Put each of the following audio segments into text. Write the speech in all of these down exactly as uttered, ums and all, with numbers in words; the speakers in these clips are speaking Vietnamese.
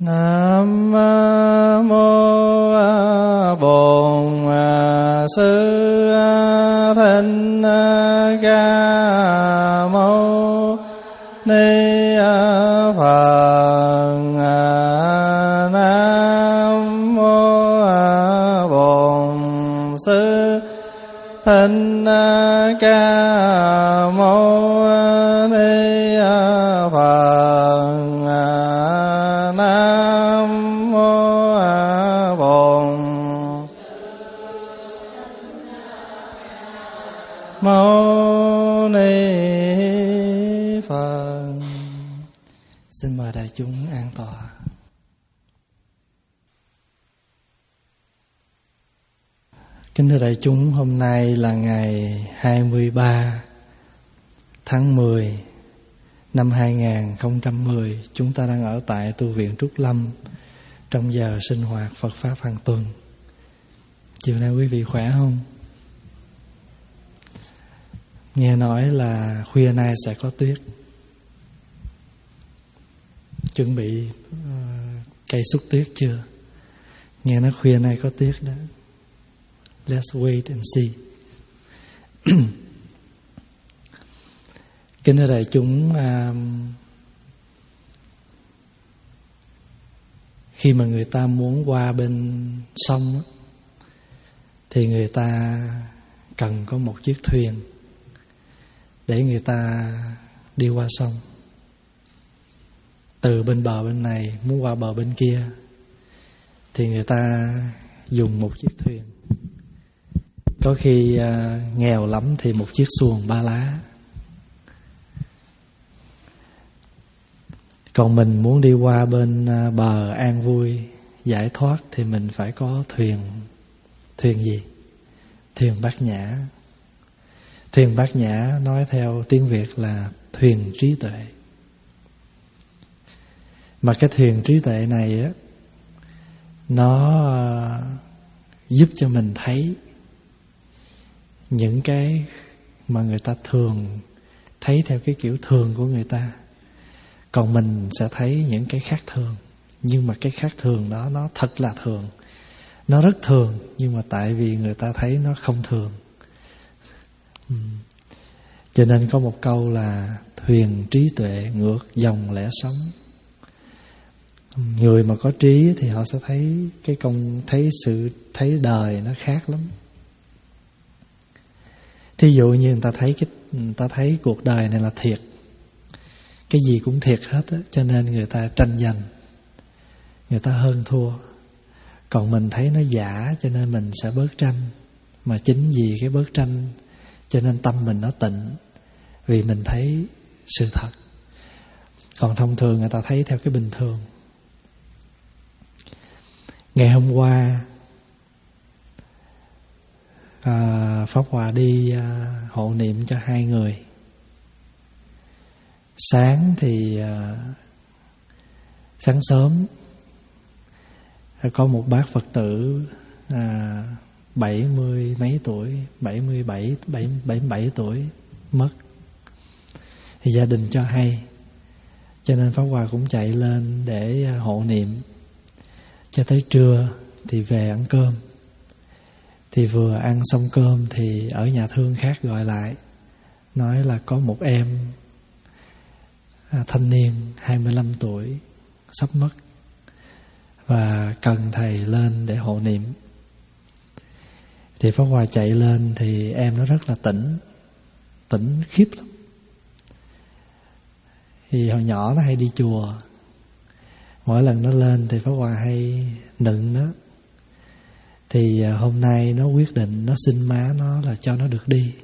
Nam mô Bổn Sư Thích Ca Mâu Ni Phật. Nam mô Bổn Sư Thích Ca Mâu Ni Phật. Nam mô Bổn Mâu Ni Phật. Xin mời đại chúng an tọa. Kính thưa đại chúng, hôm nay là ngày hai mươi ba tháng mười năm hai nghìn không trăm mười. Chúng ta đang ở tại tu viện Trúc Lâm trong giờ sinh hoạt Phật Pháp hàng tuần. Chiều nay quý vị khỏe không? Nghe nói là khuya nay sẽ có tuyết. Chuẩn bị uh, cây xúc tuyết chưa? Nghe nói khuya nay có tuyết đó. Let's wait and see. Kính thưa đại chúng, uh, khi mà người ta muốn qua bên sông thì người ta cần có một chiếc thuyền để người ta đi qua sông. Từ bên bờ bên này muốn qua bờ bên kia thì người ta dùng một chiếc thuyền. Có khi uh, nghèo lắm thì một chiếc xuồng ba lá. Còn mình muốn đi qua bên uh, bờ an vui, giải thoát thì mình phải có thuyền. Thuyền gì? Thuyền Bát Nhã. Thuyền Bát Nhã nói theo tiếng Việt là thuyền trí tuệ. Mà cái thuyền trí tuệ này á, nó uh, giúp cho mình thấy những cái mà người ta thường thấy theo cái kiểu thường của người ta. Còn mình sẽ thấy những cái khác thường. Nhưng mà cái khác thường đó nó thật là thường. Nó rất thường, nhưng mà tại vì người ta thấy nó không thường. ừ. Cho nên có một câu là thuyền trí tuệ ngược dòng lẽ sống. Người mà có trí thì họ sẽ thấy cái công, thấy sự, thấy đời nó khác lắm. Thí dụ như người ta thấy cái, người ta thấy cuộc đời này là thiệt, cái gì cũng thiệt hết á, cho nên người ta tranh giành, người ta hơn thua. Còn mình thấy nó giả cho nên mình sẽ bớt tranh. Mà chính vì cái bớt tranh cho nên tâm mình nó tịnh, vì mình thấy sự thật. Còn thông thường người ta thấy theo cái bình thường. Ngày hôm qua à, Pháp Hòa đi à, hộ niệm cho hai người. Sáng thì à, sáng sớm có một bác Phật tử à, bảy mươi mấy tuổi, bảy mươi bảy, bảy mươi bảy tuổi mất. Thì gia đình cho hay, cho nên Pháp Hòa cũng chạy lên để hộ niệm. Cho tới trưa thì về ăn cơm. Thì vừa ăn xong cơm thì ở nhà thương khác gọi lại, nói là có một em à, thanh niên hai mươi lăm tuổi sắp mất và cần thầy lên để hộ niệm. Thì Pháp Hòa chạy lên thì em nó rất là tỉnh, tỉnh khiếp lắm. Thì hồi nhỏ nó hay đi chùa, mỗi lần nó lên thì Pháp Hòa hay nựng nó. Thì hôm nay nó quyết định nó xin má nó là cho nó được đi.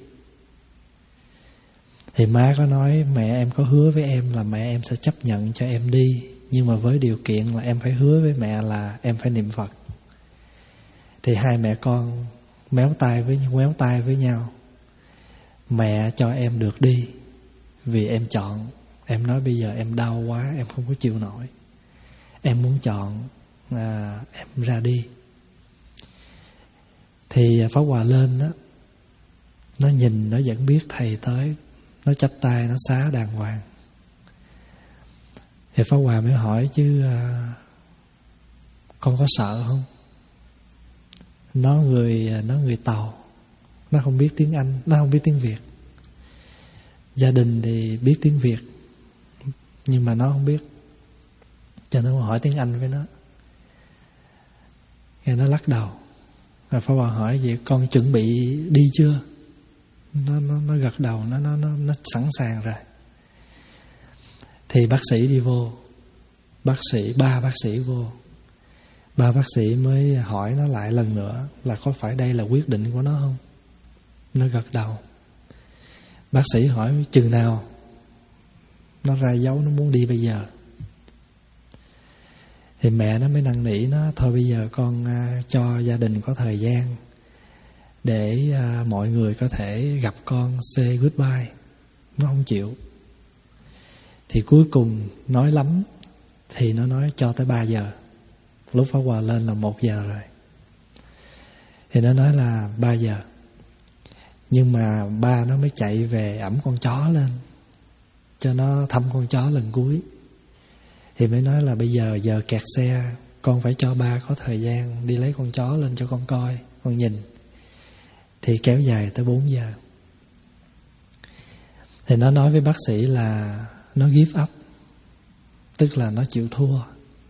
Thì má có nói mẹ em có hứa với em là mẹ em sẽ chấp nhận cho em đi, nhưng mà với điều kiện là em phải hứa với mẹ là em phải niệm Phật. Thì hai mẹ con méo tay với méo tay với nhau. Mẹ cho em được đi vì em chọn. Em nói bây giờ em đau quá, em không có chịu nổi, em muốn chọn à, em ra đi. Thì Pháp Hòa lên đó, nó nhìn, nó vẫn biết thầy tới, nó chắp tay, nó xá đàng hoàng. Thì Pháp Hòa mới hỏi chứ à, con có sợ không? Nó người Nó người Tàu, nó không biết tiếng Anh, nó không biết tiếng Việt. Gia đình thì biết tiếng Việt, nhưng mà nó không biết, cho nên hỏi tiếng Anh với nó. Rồi nó lắc đầu. Rồi Pháp Hòa hỏi vậy con chuẩn bị đi chưa? Nó nó nó gật đầu, nó nó nó nó sẵn sàng rồi. Thì bác sĩ đi vô, bác sĩ ba bác sĩ vô, ba bác sĩ mới hỏi nó lại lần nữa là có phải đây là quyết định của nó không? Nó gật đầu. Bác sĩ hỏi chừng nào? Nó ra dấu nó muốn đi bây giờ. Thì mẹ nó mới năn nỉ nó, thôi bây giờ con uh, cho gia đình có thời gian để uh, mọi người có thể gặp con, say goodbye. Nó không chịu. Thì cuối cùng nói lắm thì nó nói cho tới ba giờ. Lúc Pháp Hòa lên là một giờ rồi. Thì nó nói là ba giờ. Nhưng mà ba nó mới chạy về ẵm con chó lên cho nó thăm con chó lần cuối. Thì mới nói là bây giờ giờ kẹt xe, con phải cho ba có thời gian đi lấy con chó lên cho con coi, con nhìn. Thì kéo dài tới bốn giờ. Thì nó nói với bác sĩ là nó give up, tức là nó chịu thua.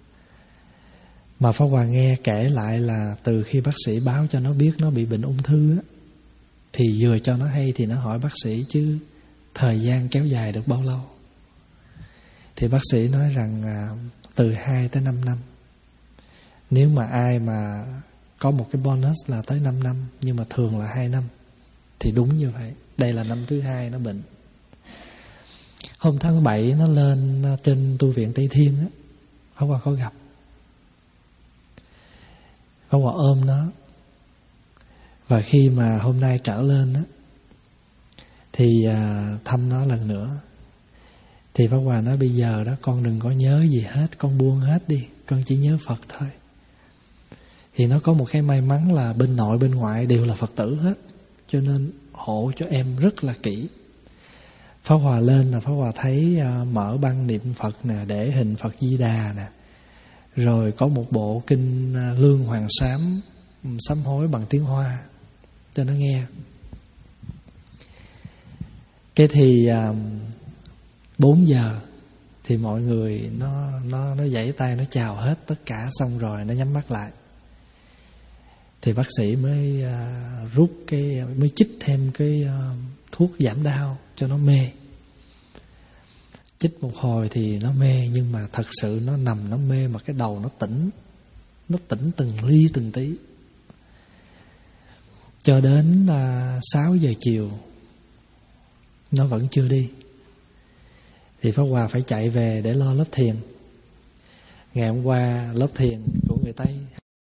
Mà Pháp Hòa nghe kể lại là từ khi bác sĩ báo cho nó biết nó bị bệnh ung thư á, thì vừa cho nó hay thì nó hỏi bác sĩ chứ thời gian kéo dài được bao lâu. Thì bác sĩ nói rằng à, từ hai tới năm năm. Nếu mà ai mà có một cái bonus là tới năm năm, nhưng mà thường là hai năm. Thì đúng như vậy. Đây là năm thứ hai nó bệnh. Hôm tháng bảy nó lên trên tu viện Tây Thiên á, Pháp Hòa có gặp. Pháp Hòa ôm nó. Và khi mà hôm nay trở lên á, thì à, thăm nó lần nữa. Thì Pháp Hòa nói bây giờ đó con đừng có nhớ gì hết, con buông hết đi, con chỉ nhớ Phật thôi. Thì nó có một cái may mắn là bên nội bên ngoại đều là Phật tử hết, cho nên hộ cho em rất là kỹ. Pháp Hòa lên là Pháp Hòa thấy uh, mở băng niệm Phật nè, để hình Phật Di Đà nè, rồi có một bộ kinh uh, Lương Hoàng Sám sám hối bằng tiếng Hoa cho nó nghe. Cái thì uh, bốn giờ thì mọi người nó nó nó giãy tay nó chào hết tất cả, xong rồi nó nhắm mắt lại. Thì bác sĩ mới uh, rút cái mới chích thêm cái uh, thuốc giảm đau cho nó mê. Chích một hồi thì nó mê, nhưng mà thật sự nó nằm nó mê mà cái đầu nó tỉnh. Nó tỉnh từng ly từng tí. Cho đến uh, sáu giờ chiều nó vẫn chưa đi. Thì Pháp Hòa phải chạy về để lo lớp thiền. Ngày hôm qua lớp thiền của người Tây.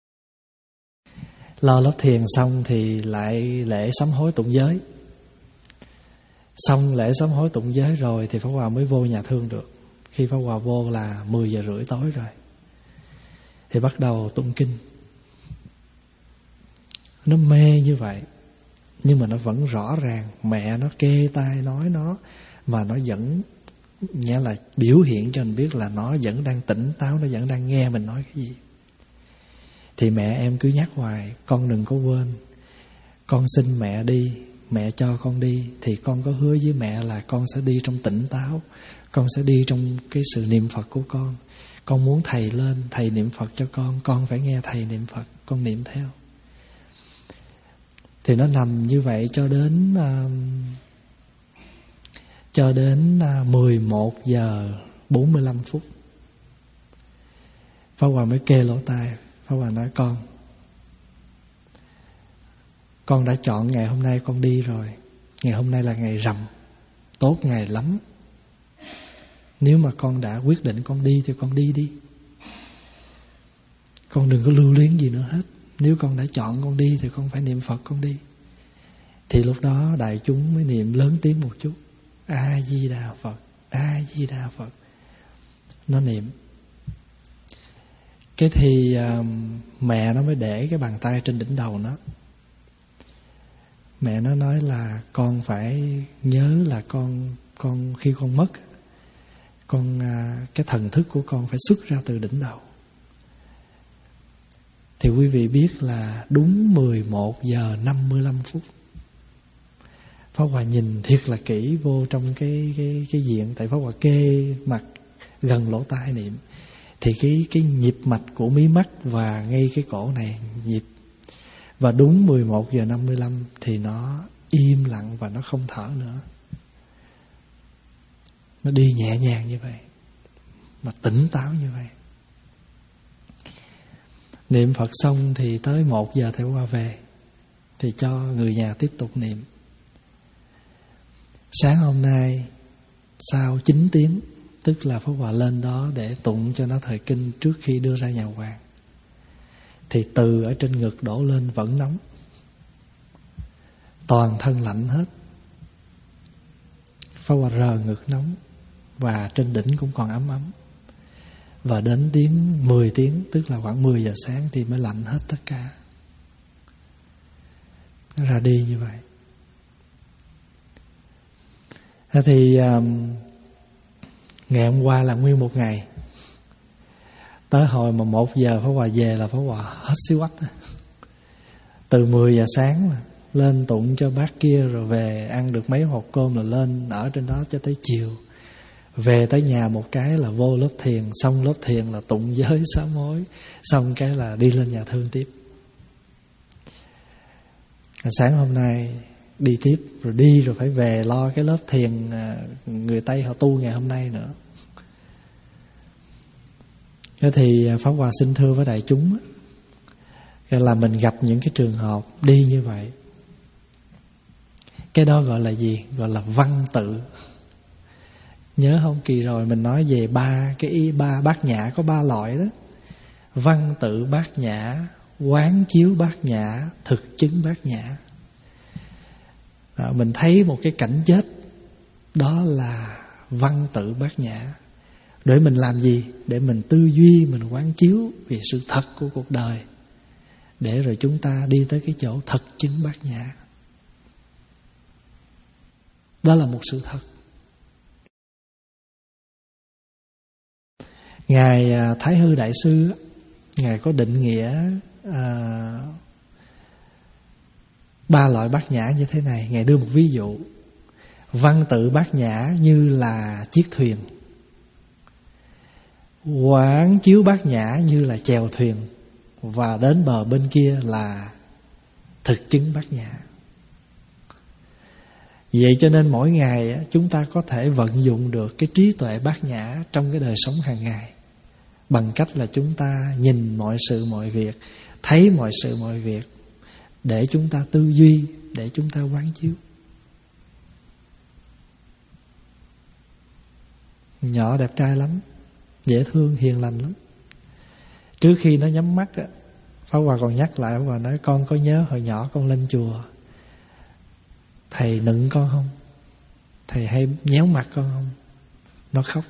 Lo lớp thiền xong thì lại lễ sám hối tụng giới. Xong lễ sám hối tụng giới rồi thì Pháp Hòa mới vô nhà thương được. Khi Pháp Hòa vô là mười giờ rưỡi tối rồi. Thì bắt đầu tụng kinh. Nó mê như vậy, nhưng mà nó vẫn rõ ràng. Mẹ nó kê tai nói nó, mà nó vẫn, nghĩa là biểu hiện cho mình biết là nó vẫn đang tỉnh táo, nó vẫn đang nghe mình nói cái gì. Thì mẹ em cứ nhắc hoài, con đừng có quên, con xin mẹ đi, mẹ cho con đi. Thì con có hứa với mẹ là con sẽ đi trong tỉnh táo, con sẽ đi trong cái sự niệm Phật của con. Con muốn thầy lên, thầy niệm Phật cho con, con phải nghe thầy niệm Phật, con niệm theo. Thì nó nằm như vậy cho đến uh, Cho đến uh, mười một giờ bốn mươi lăm phút. Pháp Hòa mới kê lỗ tai. Pháp Hòa nói con Con đã chọn ngày hôm nay con đi rồi. Ngày hôm nay là ngày rằm, tốt ngày lắm. Nếu mà con đã quyết định con đi thì con đi đi. Con đừng có lưu luyến gì nữa hết. Nếu con đã chọn con đi thì con phải niệm Phật con đi. Thì lúc đó đại chúng mới niệm lớn tiếng một chút, A Di Đà Phật, A Di Đà Phật. Nó niệm. Cái thì uh, mẹ nó mới để cái bàn tay trên đỉnh đầu nó. Mẹ nó nói là con phải nhớ là con con khi con mất, con uh, cái thần thức của con phải xuất ra từ đỉnh đầu. thì quý vị biết là đúng mười một giờ năm mươi lăm phút. Pháp Hòa nhìn thiệt là kỹ vô trong cái cái cái diện, tại Pháp Hòa kê mặt gần lỗ tai niệm, thì cái cái nhịp mạch của mí mắt và ngay cái cổ này nhịp, và đúng mười một giờ năm mươi lăm thì nó im lặng và nó không thở nữa. Nó đi nhẹ nhàng như vậy, mà tỉnh táo như vậy. Niệm Phật xong thì tới một giờ Thầy Hòa về, thì cho người nhà tiếp tục niệm. Sáng hôm nay sau chín tiếng, tức là Pháp Hòa lên đó để tụng cho nó thời kinh trước khi đưa ra nhà hoàng, thì từ ở trên ngực đổ lên vẫn nóng, toàn thân lạnh hết. Pháp Hòa rờ ngực nóng, và trên đỉnh cũng còn ấm ấm. Và đến tiếng mười tiếng, tức là khoảng mười giờ sáng thì mới lạnh hết tất cả. Nó ra đi như vậy. Thế thì um, ngày hôm qua là nguyên một ngày. Tới hồi mà một giờ Pháp Hòa về là Pháp Hòa hết xíu ách. Từ mười giờ sáng mà lên tụng cho bác kia, rồi về ăn được mấy hộp cơm là lên ở trên đó cho tới chiều. Về tới nhà một cái là vô lớp thiền, xong lớp thiền là tụng giới sám hối, xong cái là đi lên nhà thương tiếp. Sáng hôm nay đi tiếp, rồi đi rồi phải về lo cái lớp thiền người Tây họ tu ngày hôm nay nữa. Thế thì Pháp Hòa xin thưa với đại chúng là mình gặp những cái trường hợp đi như vậy, cái đó gọi là gì? Gọi là văn tự. Nhớ không, kỳ rồi mình nói về ba cái ý, ba bát nhã có ba loại đó: văn tự bát nhã, quán chiếu bát nhã, thực chứng bát nhã. Đó, mình thấy một cái cảnh chết, đó là văn tự bát nhã. Để mình làm gì? Để mình tư duy, mình quán chiếu về sự thật của cuộc đời, để rồi chúng ta đi tới cái chỗ thực chứng bát nhã. Đó là một sự thật. Ngài Thái Hư Đại Sư, Ngài có định nghĩa à, ba loại bát nhã như thế này. Ngài đưa một ví dụ: văn tự bát nhã như là chiếc thuyền, quán chiếu bát nhã như là chèo thuyền, và đến bờ bên kia là thực chứng bát nhã. Vậy cho nên mỗi ngày chúng ta có thể vận dụng được cái trí tuệ bát nhã trong cái đời sống hàng ngày, bằng cách là chúng ta nhìn mọi sự mọi việc, thấy mọi sự mọi việc, để chúng ta tư duy, để chúng ta quán chiếu. Nhỏ đẹp trai lắm, dễ thương, hiền lành lắm. Trước khi nó nhắm mắt á, Pháp Hòa còn nhắc lại, Pháp Hòa nói: con có nhớ hồi nhỏ con lên chùa thầy nựng con không? Thầy hay nhéo mặt con không? Nó khóc.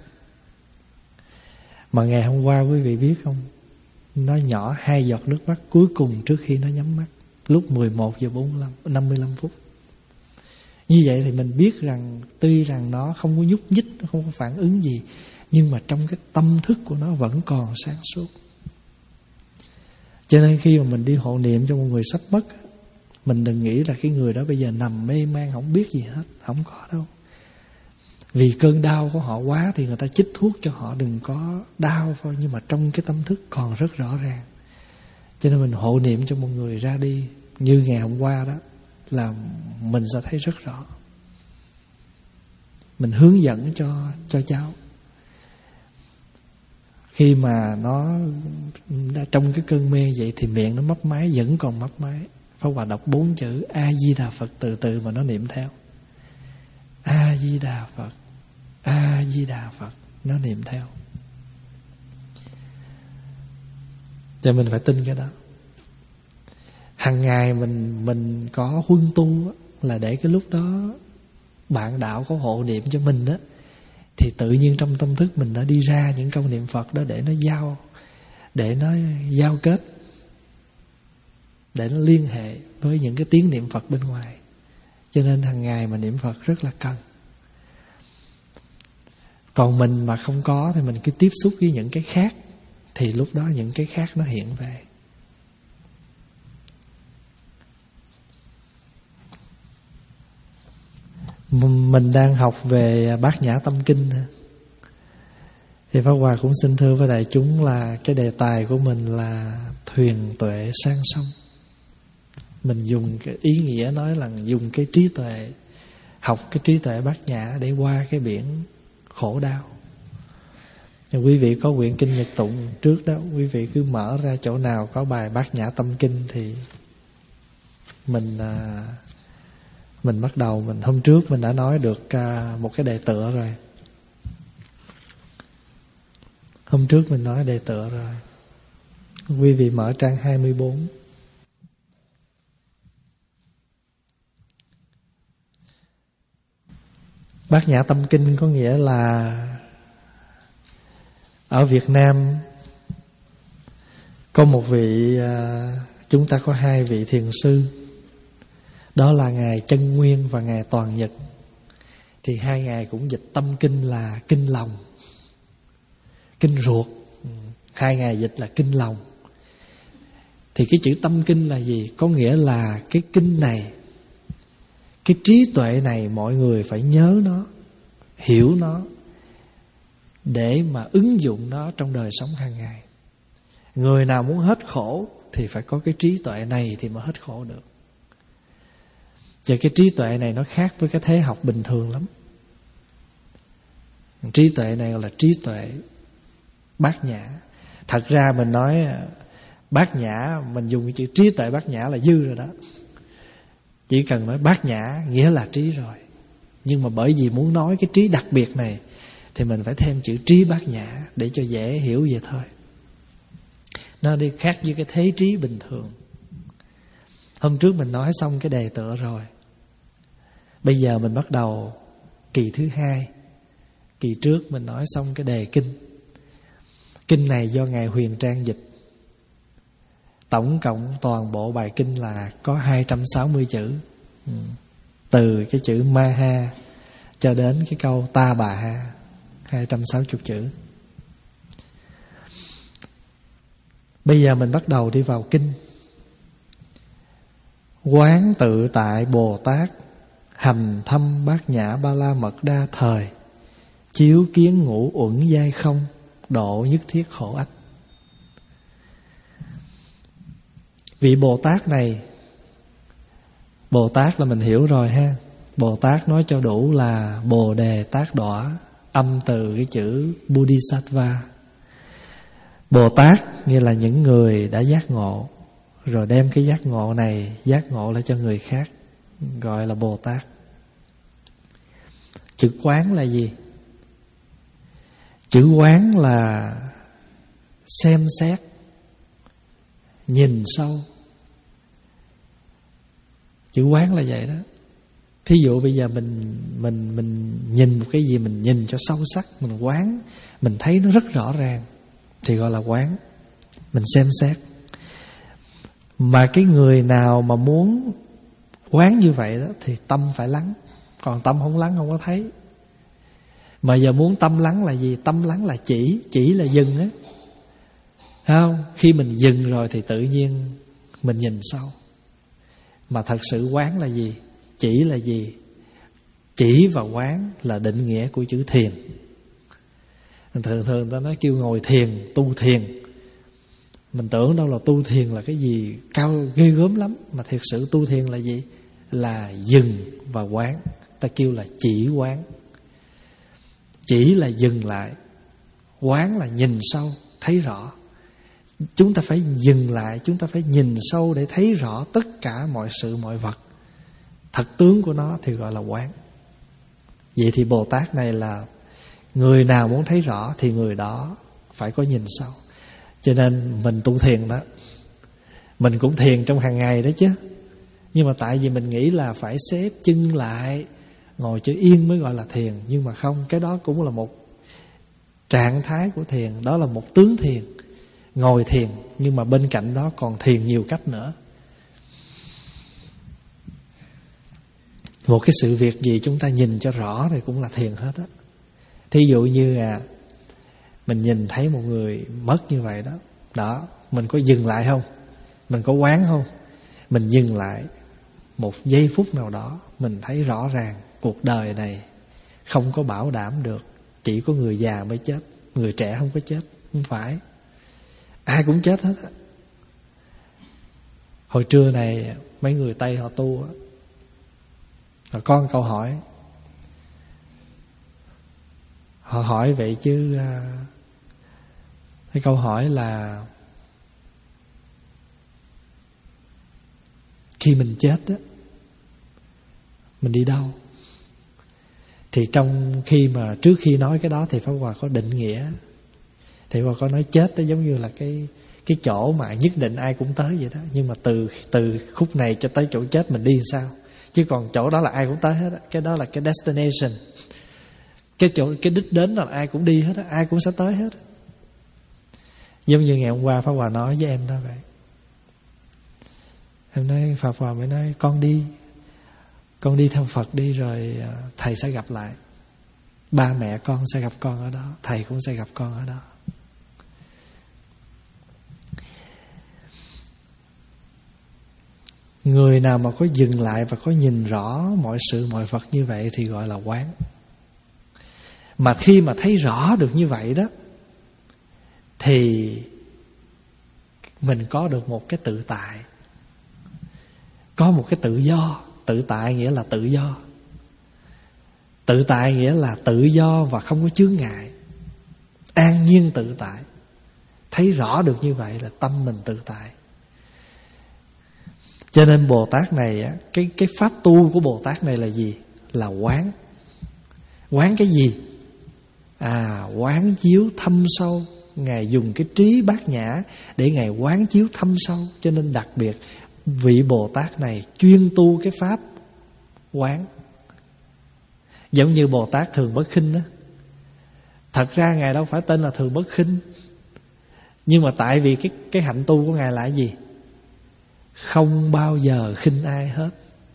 Mà ngày hôm qua quý vị biết không, nó nhỏ hai giọt nước mắt cuối cùng trước khi nó nhắm mắt, lúc mười một giờ bốn mươi lăm, năm mươi lăm phút. Như vậy thì mình biết rằng tuy rằng nó không có nhúc nhích, nó không có phản ứng gì, nhưng mà trong cái tâm thức của nó vẫn còn sáng suốt. Cho nên khi mà mình đi hộ niệm cho một người sắp mất, mình đừng nghĩ là cái người đó bây giờ nằm mê man không biết gì hết. Không có đâu. Vì cơn đau của họ quá thì người ta chích thuốc cho họ đừng có đau thôi, nhưng mà trong cái tâm thức còn rất rõ ràng. Cho nên mình hộ niệm cho một người ra đi như ngày hôm qua đó, là mình sẽ thấy rất rõ. Mình hướng dẫn cho cho cháu. Khi mà nó trong cái cơn mê vậy thì miệng nó mấp máy, vẫn còn mấp máy. Pháp Hòa đọc bốn chữ A Di Đà Phật từ từ mà nó niệm theo. A Di Đà Phật, A Di Đà Phật, nó niệm theo. Cho mình phải tin cái đó. Hằng ngày mình mình có huân tu là để cái lúc đó bạn đạo có hộ niệm cho mình đó, thì tự nhiên trong tâm thức mình đã đi ra những câu niệm Phật đó để nó giao, để nó giao kết, để nó liên hệ với những cái tiếng niệm Phật bên ngoài. Cho nên hàng ngày mà niệm Phật rất là cần. Còn mình mà không có thì mình cứ tiếp xúc với những cái khác, thì lúc đó những cái khác nó hiện về. Mình đang học về Bát Nhã Tâm Kinh, thì Pháp Hòa cũng xin thưa với đại chúng là cái đề tài của mình là thuyền tuệ sang sông. Mình dùng cái ý nghĩa nói là dùng cái trí tuệ, học cái trí tuệ bát nhã để qua cái biển khổ đau. Quý vị có quyển kinh Nhật Tụng trước đó, quý vị cứ mở ra chỗ nào có bài Bát Nhã Tâm Kinh thì mình à, mình bắt đầu. Mình hôm trước mình đã nói được à, một cái đề tựa rồi. Hôm trước mình nói đề tựa rồi. Quý vị mở trang hai mươi bốn. Bát Nhã Tâm Kinh có nghĩa là ở Việt Nam có một vị, chúng ta có hai vị thiền sư, đó là Ngài Chân Nguyên và Ngài Toàn Nhật. Thì hai ngài cũng dịch tâm kinh là kinh lòng, kinh ruột. Hai ngài dịch là kinh lòng. Thì cái chữ tâm kinh là gì? Có nghĩa là cái kinh này, cái trí tuệ này mọi người phải nhớ nó, hiểu nó, để mà ứng dụng nó trong đời sống hàng ngày. Người nào muốn hết khổ thì phải có cái trí tuệ này thì mới hết khổ được. Và cái trí tuệ này nó khác với cái thế học bình thường lắm. Trí tuệ này gọi là trí tuệ bát nhã. Thật ra mình nói bát nhã, mình dùng cái chữ trí tuệ bát nhã là dư rồi đó. Chỉ cần nói bát nhã nghĩa là trí rồi. Nhưng mà bởi vì muốn nói cái trí đặc biệt này thì mình phải thêm chữ trí bát nhã để cho dễ hiểu vậy thôi. Nó đi khác với cái thế trí bình thường. Hôm trước mình nói xong cái đề tựa rồi. Bây giờ mình bắt đầu kỳ thứ hai. Kỳ trước mình nói xong cái đề kinh. Kinh này do Ngài Huyền Trang dịch. Tổng cộng toàn bộ bài kinh là có hai trăm sáu mươi chữ. ừ. Từ cái chữ Maha cho đến cái câu Ta Bà Ha, hai trăm sáu mươi chữ. Bây giờ mình bắt đầu đi vào kinh. Quán tự tại Bồ Tát, hành thâm bát nhã ba la mật đa thời, chiếu kiến ngũ uẩn giai không, độ nhất thiết khổ ách. Vị Bồ Tát này, Bồ Tát là mình hiểu rồi ha. Bồ Tát nói cho đủ là Bồ Đề Tát Đọa, âm từ cái chữ Bodhisattva. Bồ Tát nghĩa là những người đã giác ngộ, rồi đem cái giác ngộ này giác ngộ lại cho người khác, gọi là Bồ Tát. Chữ quán là gì? Chữ quán là xem xét, nhìn sâu. Chữ quán là vậy đó. Thí dụ bây giờ mình mình mình nhìn một cái gì, mình nhìn cho sâu sắc, mình quán, mình thấy nó rất rõ ràng thì gọi là quán. Mình xem xét. Mà cái người nào mà muốn quán như vậy đó thì tâm phải lắng. Còn tâm không lắng không có thấy. Mà giờ muốn tâm lắng là gì? Tâm lắng là chỉ, chỉ là dừng á. Không? Khi mình dừng rồi thì tự nhiên mình nhìn sâu. Mà thật sự quán là gì? Chỉ là gì? Chỉ và quán là định nghĩa của chữ thiền. Thường thường người ta nói kêu ngồi thiền, tu thiền. Mình tưởng đâu là tu thiền là cái gì cao ghê gớm lắm. Mà thiệt sự tu thiền là gì? Là dừng và quán. Ta kêu là chỉ quán. Chỉ là dừng lại, quán là nhìn sâu, thấy rõ. Chúng ta phải dừng lại, chúng ta phải nhìn sâu để thấy rõ tất cả mọi sự mọi vật, thật tướng của nó thì gọi là quán. Vậy thì Bồ Tát này là người nào muốn thấy rõ thì người đó phải có nhìn sâu. Cho nên mình tu thiền đó, mình cũng thiền trong hàng ngày đó chứ. Nhưng mà tại vì mình nghĩ là phải xếp chân lại, ngồi cho yên mới gọi là thiền. Nhưng mà không, cái đó cũng là một trạng thái của thiền. Đó là một tướng thiền, ngồi thiền. Nhưng mà bên cạnh đó còn thiền nhiều cách nữa. Một cái sự việc gì chúng ta nhìn cho rõ thì cũng là thiền hết á. Thí dụ như à, mình nhìn thấy một người mất như vậy đó, đó, mình có dừng lại không? Mình có quán không? Mình dừng lại một giây phút nào đó, mình thấy rõ ràng cuộc đời này không có bảo đảm được chỉ có người già mới chết, người trẻ không có chết. Không phải, ai cũng chết hết á. Hồi trưa này mấy người Tây họ tu á, họ có một câu hỏi. Họ hỏi vậy chứ cái câu hỏi là khi mình chết á, mình đi đâu? Thì trong khi mà trước khi nói cái đó thì Pháp Hòa có định nghĩa. Thì Pháp Hòa có nói chết đó giống như là cái cái chỗ mà nhất định ai cũng tới vậy đó. Nhưng mà từ từ khúc này cho tới chỗ chết mình đi làm sao? Chứ còn chỗ đó là ai cũng tới hết á. Cái đó là cái destination. Cái chỗ cái đích đến là ai cũng đi hết á, ai cũng sẽ tới hết á. Giống như ngày hôm qua Pháp Hòa nói với em đó vậy. Em nói Pháp Hòa mới nói con đi, con đi theo Phật đi rồi thầy sẽ gặp lại. Ba mẹ con sẽ gặp con ở đó, thầy cũng sẽ gặp con ở đó. Người nào mà có dừng lại và có nhìn rõ mọi sự mọi vật như vậy thì gọi là quán. Mà khi mà thấy rõ được như vậy đó thì mình có được một cái tự tại, có một cái tự do. Tự tại nghĩa là tự do. Tự tại nghĩa là tự do và không có chướng ngại, an nhiên tự tại. Thấy rõ được như vậy là tâm mình tự tại. Cho nên Bồ Tát này, Cái, cái pháp tu của Bồ Tát này là gì? Là quán. Quán cái gì? À, quán chiếu thâm sâu. Ngài dùng cái trí bát nhã để Ngài quán chiếu thâm sâu. Cho nên đặc biệt vị Bồ Tát này chuyên tu cái pháp quán. Giống như Bồ Tát Thường Bất Khinh đó. Thật ra Ngài đâu phải tên là Thường Bất Khinh, nhưng mà tại vì cái, cái hạnh tu của Ngài là cái gì? Không bao giờ khinh ai hết.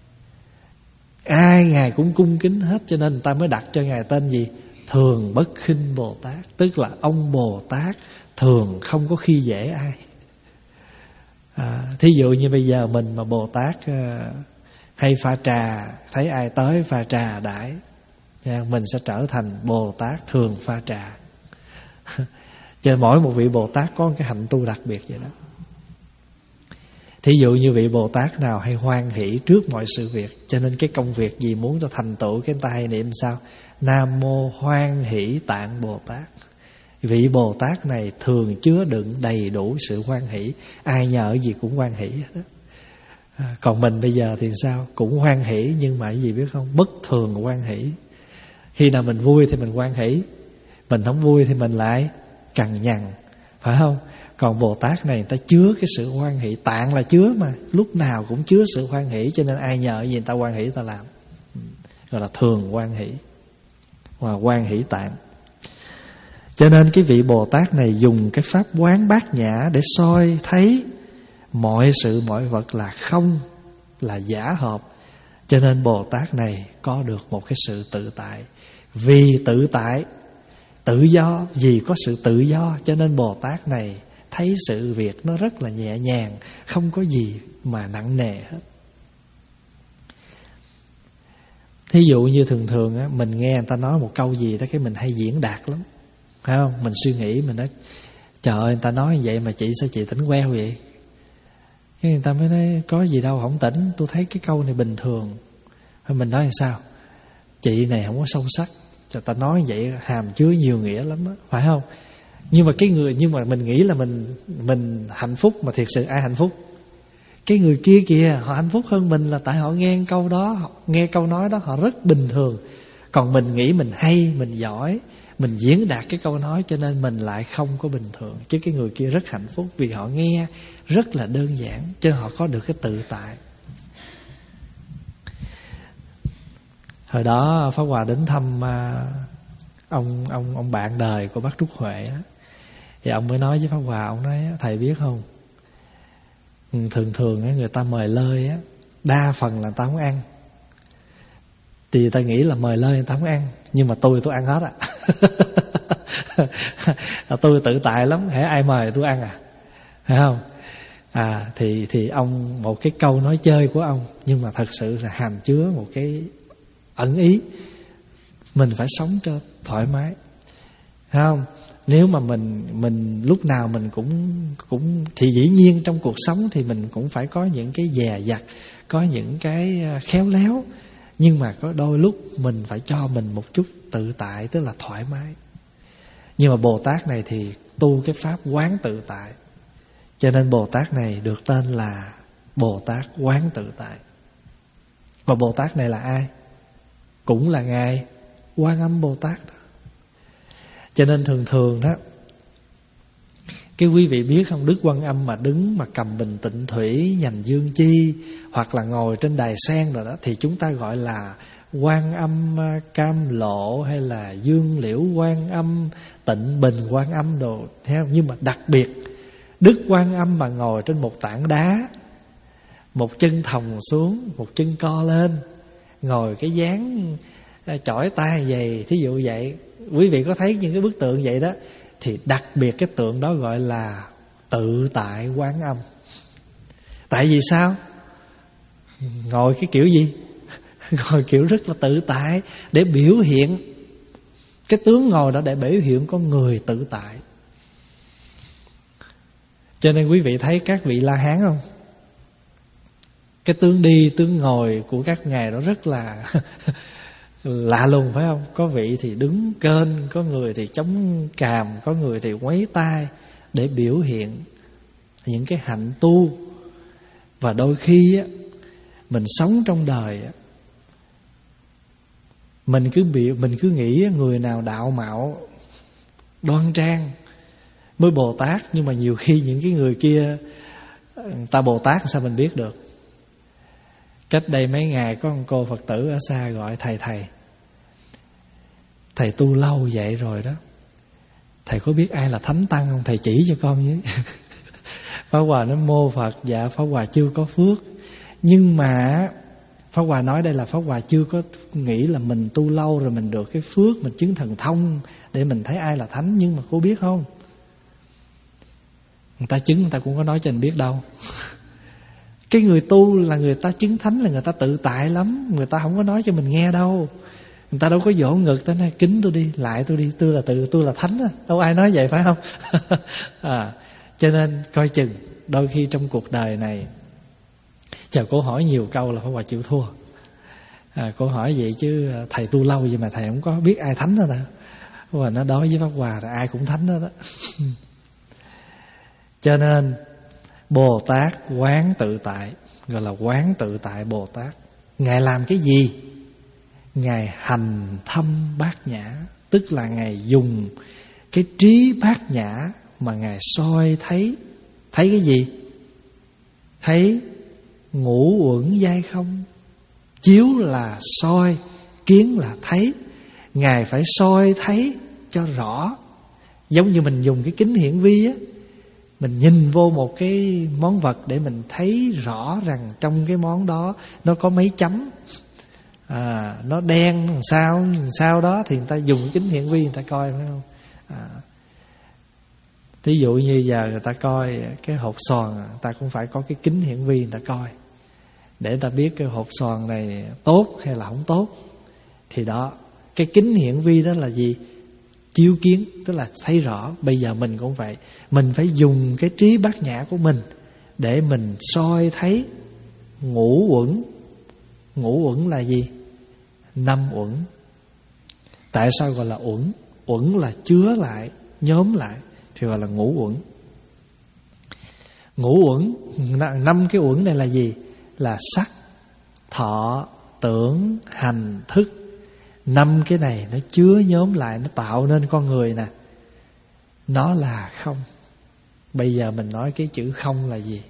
Ai Ngài cũng cung kính hết. Cho nên người ta mới đặt cho Ngài tên gì? Thường Bất Khinh Bồ Tát. Tức là ông Bồ Tát thường không có khi dễ ai. à, Thí dụ như bây giờ mình mà Bồ Tát uh, hay pha trà, thấy ai tới pha trà đãi, mình sẽ trở thành Bồ Tát thường pha trà. Cho nên mỗi một vị Bồ Tát có một cái hạnh tu đặc biệt vậy đó. Thí dụ như vị Bồ Tát nào hay hoan hỷ trước mọi sự việc, cho nên cái công việc gì muốn cho thành tựu cái tay hay niệm sao? Nam Mô Hoan Hỷ Tạng Bồ Tát. Vị Bồ Tát này thường chứa đựng đầy đủ sự hoan hỷ, ai nhờ gì cũng hoan hỷ hết đó. À, còn mình bây giờ thì sao? Cũng hoan hỷ, nhưng mà cái gì biết không? Bất thường hoan hỷ. Khi nào mình vui thì mình hoan hỷ, mình không vui thì mình lại cằn nhằn, phải không? Còn Bồ Tát này người ta chứa cái sự hoan hỷ. Tạng là chứa mà, lúc nào cũng chứa sự hoan hỷ. Cho nên ai nhờ gì người ta hoan hỷ người ta làm, gọi là thường hoan hỷ, và hoan hỷ tạng. Cho nên cái vị Bồ Tát này dùng cái pháp quán bát nhã để soi thấy mọi sự mọi vật là không, là giả hợp. Cho nên Bồ Tát này có được một cái sự tự tại. Vì tự tại, tự do, vì có sự tự do, cho nên Bồ Tát này thấy sự việc nó rất là nhẹ nhàng, không có gì mà nặng nề hết. Thí dụ như thường thường á, mình nghe người ta nói một câu gì đó, cái mình hay diễn đạt lắm, phải không? Mình suy nghĩ, mình nói trời ơi, người ta nói như vậy mà chị sao chị tỉnh queo vậy? Cái người ta mới nói có gì đâu, không tỉnh, tôi thấy cái câu này bình thường. Mình nói làm sao? Chị này không có sâu sắc. Người ta nói vậy hàm chứa nhiều nghĩa lắm đó, phải không? Nhưng mà cái người, nhưng mà mình nghĩ là mình mình hạnh phúc, mà thiệt sự ai hạnh phúc? Cái người kia kìa, họ hạnh phúc hơn mình là tại họ nghe câu đó, nghe câu nói đó họ rất bình thường. Còn mình nghĩ mình hay, mình giỏi, mình diễn đạt cái câu nói, cho nên mình lại không có bình thường. Chứ cái người kia rất hạnh phúc vì họ nghe rất là đơn giản, cho nên họ có được cái tự tại. Hồi đó Pháp Hòa đến thăm ông ông ông bạn đời của bác Trúc Huệ á, thì ông mới nói với Pháp Hòa, ông nói thầy biết không, thường thường người ta mời lơi á, đa phần là người ta không ăn. Thì người ta nghĩ là mời lơi người ta không ăn, nhưng mà tôi tôi ăn hết á. Tôi tự tại lắm, hễ ai mời tôi ăn à, phải không? À thì thì ông, một cái câu nói chơi của ông, nhưng mà thật sự là hàm chứa một cái ẩn ý. Mình phải sống cho thoải mái, thấy không? Nếu mà mình mình lúc nào mình cũng cũng thì dĩ nhiên trong cuộc sống thì mình cũng phải có những cái dè dặt, có những cái khéo léo, nhưng mà có đôi lúc mình phải cho mình một chút tự tại, tức là thoải mái. Nhưng mà Bồ Tát này thì tu cái pháp quán tự tại, cho nên Bồ Tát này được tên là Bồ Tát quán tự tại. Và Bồ Tát này là ai? Cũng là Ngài Quan Âm Bồ Tát đó. Cho nên thường thường đó, cái quý vị biết không, Đức Quan Âm mà đứng mà cầm bình tịnh thủy, nhành dương chi, hoặc là ngồi trên đài sen rồi đó, thì chúng ta gọi là Quan Âm Cam Lộ, hay là Dương Liễu Quan Âm, Tịnh Bình Quan Âm đồ, thấy không? Nhưng mà đặc biệt Đức Quan Âm mà ngồi trên một tảng đá, một chân thòng xuống, một chân co lên, ngồi cái dáng chỏi tay vậy, thí dụ vậy. Quý vị có thấy những cái bức tượng vậy đó, thì đặc biệt cái tượng đó gọi là tự tại Quán Âm. Tại vì sao? Ngồi cái kiểu gì? Ngồi kiểu rất là tự tại, để biểu hiện cái tướng ngồi đó, để biểu hiện con người tự tại. Cho nên quý vị thấy các vị La Hán không? Cái tướng đi, tướng ngồi của các ngài đó rất là lạ lùng, phải không? Có vị thì đứng kênh, có người thì chống càm, có người thì quấy tay, để biểu hiện những cái hạnh tu. Và đôi khi á, mình sống trong đời á, mình cứ bị mình cứ nghĩ người nào đạo mạo đoan trang mới Bồ Tát, nhưng mà nhiều khi những cái người kia người ta Bồ Tát sao mình biết được. Cách đây mấy ngày có một cô Phật tử ở xa gọi thầy thầy Thầy tu lâu vậy rồi đó, thầy có biết ai là Thánh Tăng không? Thầy chỉ cho con với. Pháp Hòa nói mô Phật, dạ Pháp Hòa chưa có phước. Nhưng mà Pháp Hòa nói đây là Pháp Hòa chưa có nghĩ là mình tu lâu rồi mình được cái phước, mình chứng thần thông để mình thấy ai là thánh. Nhưng mà cô biết không, người ta chứng người ta cũng có nói cho mình biết đâu. Cái người tu là người ta chứng thánh là người ta tự tại lắm, người ta không có nói cho mình nghe đâu. Người ta đâu có vỗ ngực tới nói kính tôi đi, lại tôi đi, tôi là tự tôi là thánh á. Đâu ai nói vậy, phải không? à, cho nên coi chừng đôi khi trong cuộc đời này, chào cô hỏi nhiều câu là Pháp Hòa chịu thua. À, cô hỏi vậy chứ thầy tu lâu vậy mà thầy không có biết ai thánh hết à? Và nó đối với Pháp Hòa là ai cũng thánh đó đó. Cho nên Bồ Tát quán tự tại, gọi là quán tự tại Bồ Tát. Ngài làm cái gì? Ngài hành thâm bát nhã, tức là Ngài dùng cái trí bát nhã mà Ngài soi thấy. Thấy cái gì? Thấy ngũ uẩn giai không. Chiếu là soi, kiến là thấy. Ngài phải soi thấy cho rõ. Giống như mình dùng cái kính hiển vi á, mình nhìn vô một cái món vật để mình thấy rõ rằng trong cái món đó nó có mấy chấm, à, nó đen làm sao làm sao đó, thì người ta dùng cái kính hiển vi người ta coi, phải không? À, thí dụ như giờ người ta coi cái hột xoàn, người ta cũng phải có cái kính hiển vi người ta coi, để người ta biết cái hột xoàn này tốt hay là không tốt. Thì đó, cái kính hiển vi đó là gì? Chiếu kiến, tức là thấy rõ. Bây giờ mình cũng vậy, mình phải dùng cái trí bát nhã của mình để mình soi thấy ngũ uẩn. Ngũ uẩn là gì? Năm uẩn. Tại sao gọi là uẩn? Uẩn là chứa lại, nhóm lại, thì gọi là ngũ uẩn. Ngũ uẩn, năm cái uẩn này là gì? Là sắc, thọ, tưởng, hành, thức. Năm cái này nó chứa nhóm lại, nó tạo nên con người nè. Nó là không. Bây giờ mình nói cái chữ không là gì?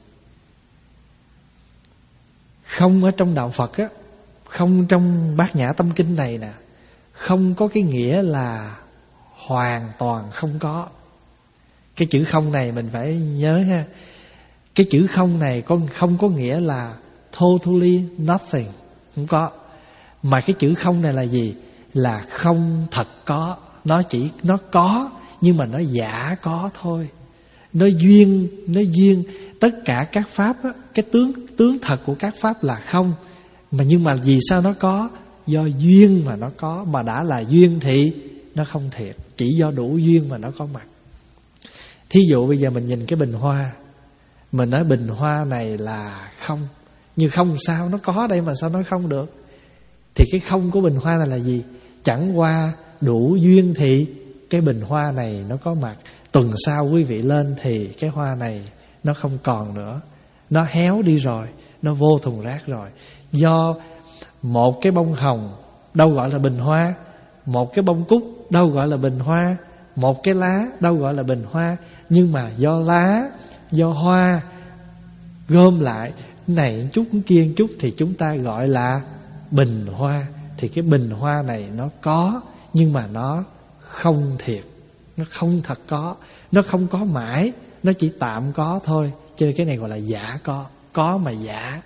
Không ở trong đạo Phật á, không trong Bát Nhã Tâm Kinh này nè, không có cái nghĩa là hoàn toàn không có. Cái chữ không này mình phải nhớ ha. Cái chữ không này con không có nghĩa là totally nothing, không có. Mà cái chữ không này là gì? Là không thật có. Nó chỉ nó có, nhưng mà nó giả có thôi. Nó duyên, nó duyên. Tất cả các pháp á, cái tướng tướng thật của các pháp là không. Mà nhưng mà vì sao nó có? do duyên mà nó có. Mà đã là duyên thì nó không thiệt, chỉ do đủ duyên mà nó có mặt. Thí dụ bây giờ mình nhìn cái bình hoa, mình nói bình hoa này là không, nhưng không sao, nó có đây mà sao nói không được. Thì cái không của bình hoa này là gì? Chẳng qua đủ duyên thì cái bình hoa này nó có mặt. Tuần sau quý vị lên thì cái hoa này nó không còn nữa, nó héo đi rồi, nó vô thùng rác rồi. Do một cái bông hồng đâu gọi là bình hoa, một cái bông cúc đâu gọi là bình hoa, một cái lá đâu gọi là bình hoa. Nhưng mà do lá, do hoa gom lại này một chút kia một chút thì chúng ta gọi là bình hoa. Thì cái bình hoa này nó có, nhưng mà nó không thiệt, nó không thật có, nó không có mãi, nó chỉ tạm có thôi. Cho nên cái này gọi là giả có, có mà giả.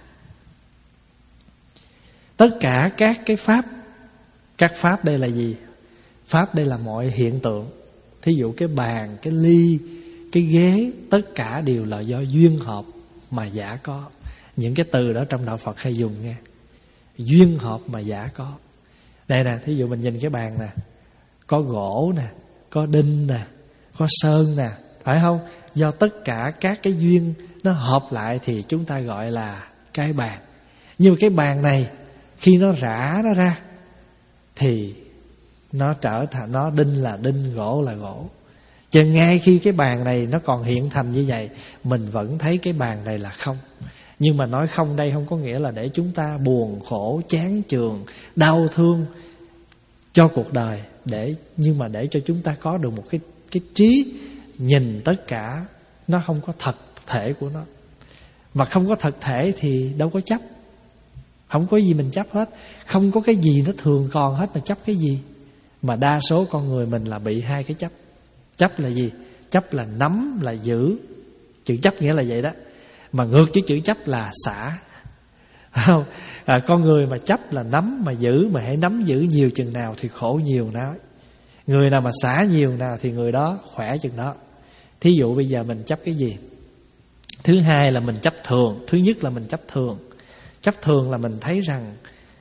Tất cả các cái pháp, các pháp đây là gì? Pháp đây là mọi hiện tượng. Thí dụ cái bàn, cái ly, cái ghế, tất cả đều là do duyên hợp mà giả có. Những cái từ đó trong đạo Phật hay dùng nghe. Duyên hợp mà giả có. Đây nè, thí dụ mình nhìn cái bàn nè, có gỗ nè, có đinh nè, có sơn nè, phải không? Do tất cả các cái duyên nó hợp lại thì chúng ta gọi là cái bàn. Nhưng mà cái bàn này khi nó rã nó ra thì nó trở thành, nó đinh là đinh, gỗ là gỗ. Cho ngay khi cái bàn này nó còn hiện thành như vậy, mình vẫn thấy cái bàn này là không. Nhưng mà nói không đây không có nghĩa là để chúng ta buồn khổ, chán chường, đau thương cho cuộc đời, để nhưng mà để cho chúng ta có được một cái cái trí nhìn tất cả nó không có thật thể của nó. Mà không có thật thể thì đâu có chấp. Không có gì mình chấp hết. Không có cái gì nó thường còn hết mà chấp cái gì. Mà đa số con người mình là bị hai cái chấp. Chấp là gì? Chấp là nắm, là giữ. Chữ chấp nghĩa là vậy đó. Mà ngược với chữ chấp là xả. Không? À, con người mà chấp là nắm mà giữ, mà hãy nắm giữ nhiều chừng nào thì khổ nhiều nào. Người nào mà xả nhiều nào thì người đó khỏe chừng đó. Thí dụ bây giờ mình chấp cái gì? Thứ hai là mình chấp thường. Thứ nhất là mình chấp thường. Chấp thường là mình thấy rằng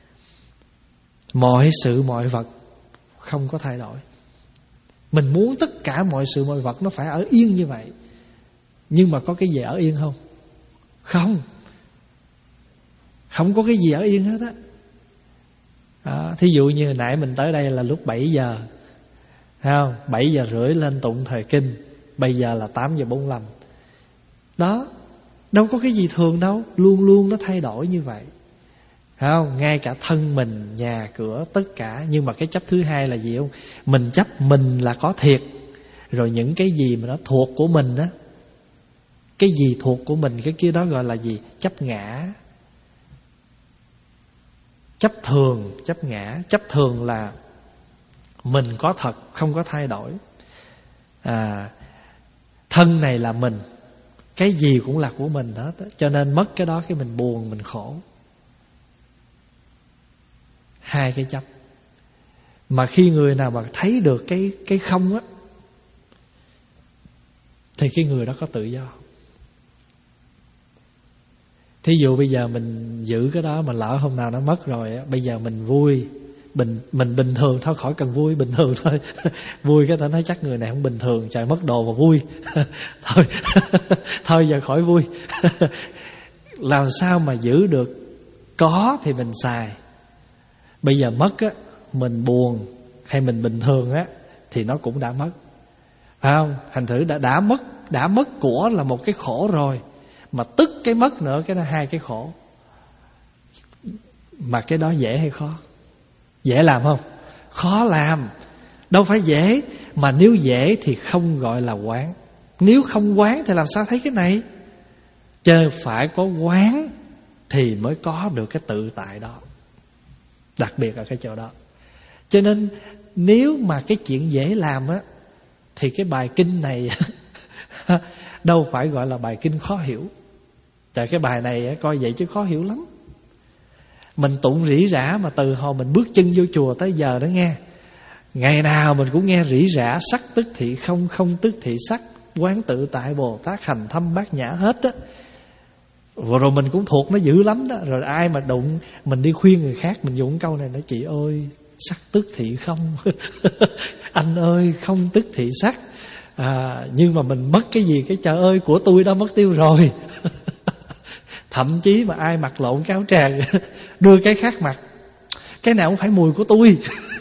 mọi sự mọi vật không có thay đổi. Mình muốn tất cả mọi sự mọi vật nó phải ở yên như vậy. Nhưng mà có cái gì ở yên không? Không. Không có cái gì ở yên hết á. À, thí dụ như nãy mình tới đây là lúc bảy giờ, thấy không? bảy giờ rưỡi lên tụng thời kinh, bây giờ là tám giờ bốn mươi lăm. Đó, đâu có cái gì thường đâu, luôn luôn nó thay đổi như vậy. Thấy không? Ngay cả thân mình, nhà cửa, tất cả. Nhưng mà cái chấp thứ hai là gì không? Mình chấp mình là có thiệt. Rồi những cái gì mà nó thuộc của mình á, cái gì thuộc của mình, cái kia đó gọi là gì? Chấp ngã. Chấp thường, chấp ngã. Chấp thường là mình có thật, không có thay đổi. à, Thân này là mình, cái gì cũng là của mình hết. Cho nên mất cái đó cái mình buồn, mình khổ. Hai cái chấp. Mà khi người nào mà thấy được cái, cái không á, thì cái người đó có tự do. Thí dụ bây giờ mình giữ cái đó mà lỡ hôm nào nó mất rồi á, bây giờ mình vui, Bình, mình bình thường thôi, khỏi cần vui, bình thường thôi. Vui cái ta nói chắc người này không bình thường, trời mất đồ mà vui. Thôi thôi giờ khỏi vui. Làm sao mà giữ được? Có thì mình xài. Bây giờ mất á, mình buồn hay mình bình thường á, thì nó cũng đã mất, phải không? Thành thử đã, đã mất Đã mất của là một cái khổ rồi, mà tức cái mất nữa, cái đó hai cái khổ. Mà cái đó dễ hay khó? Dễ làm không? Khó làm. Đâu phải dễ. Mà nếu dễ thì không gọi là quán. Nếu không quán thì làm sao thấy cái này? Chứ phải có quán thì mới có được cái tự tại đó. Đặc biệt ở cái chỗ đó. Cho nên nếu mà cái chuyện dễ làm á, thì cái bài kinh này đâu phải gọi là bài kinh khó hiểu. Tại cái bài này coi vậy chứ khó hiểu lắm. Mình tụng rỉ rả mà từ hồi mình bước chân vô chùa tới giờ đó nghe, ngày nào mình cũng nghe rỉ rả sắc tức thị không, không tức thị sắc, quán tự tại Bồ Tát hành thâm bát nhã hết á. Vừa rồi mình cũng thuộc nó dữ lắm đó. Rồi ai mà đụng, mình đi khuyên người khác, mình dùng câu này nói: chị ơi, sắc tức thị không. Anh ơi, không tức thị sắc. à, Nhưng mà mình mất cái gì? Cái trời ơi, của tôi đã mất tiêu rồi. Thậm chí mà ai mặc lộn cái áo tràng, đưa cái khác mặc, cái nào không phải mùi của tôi.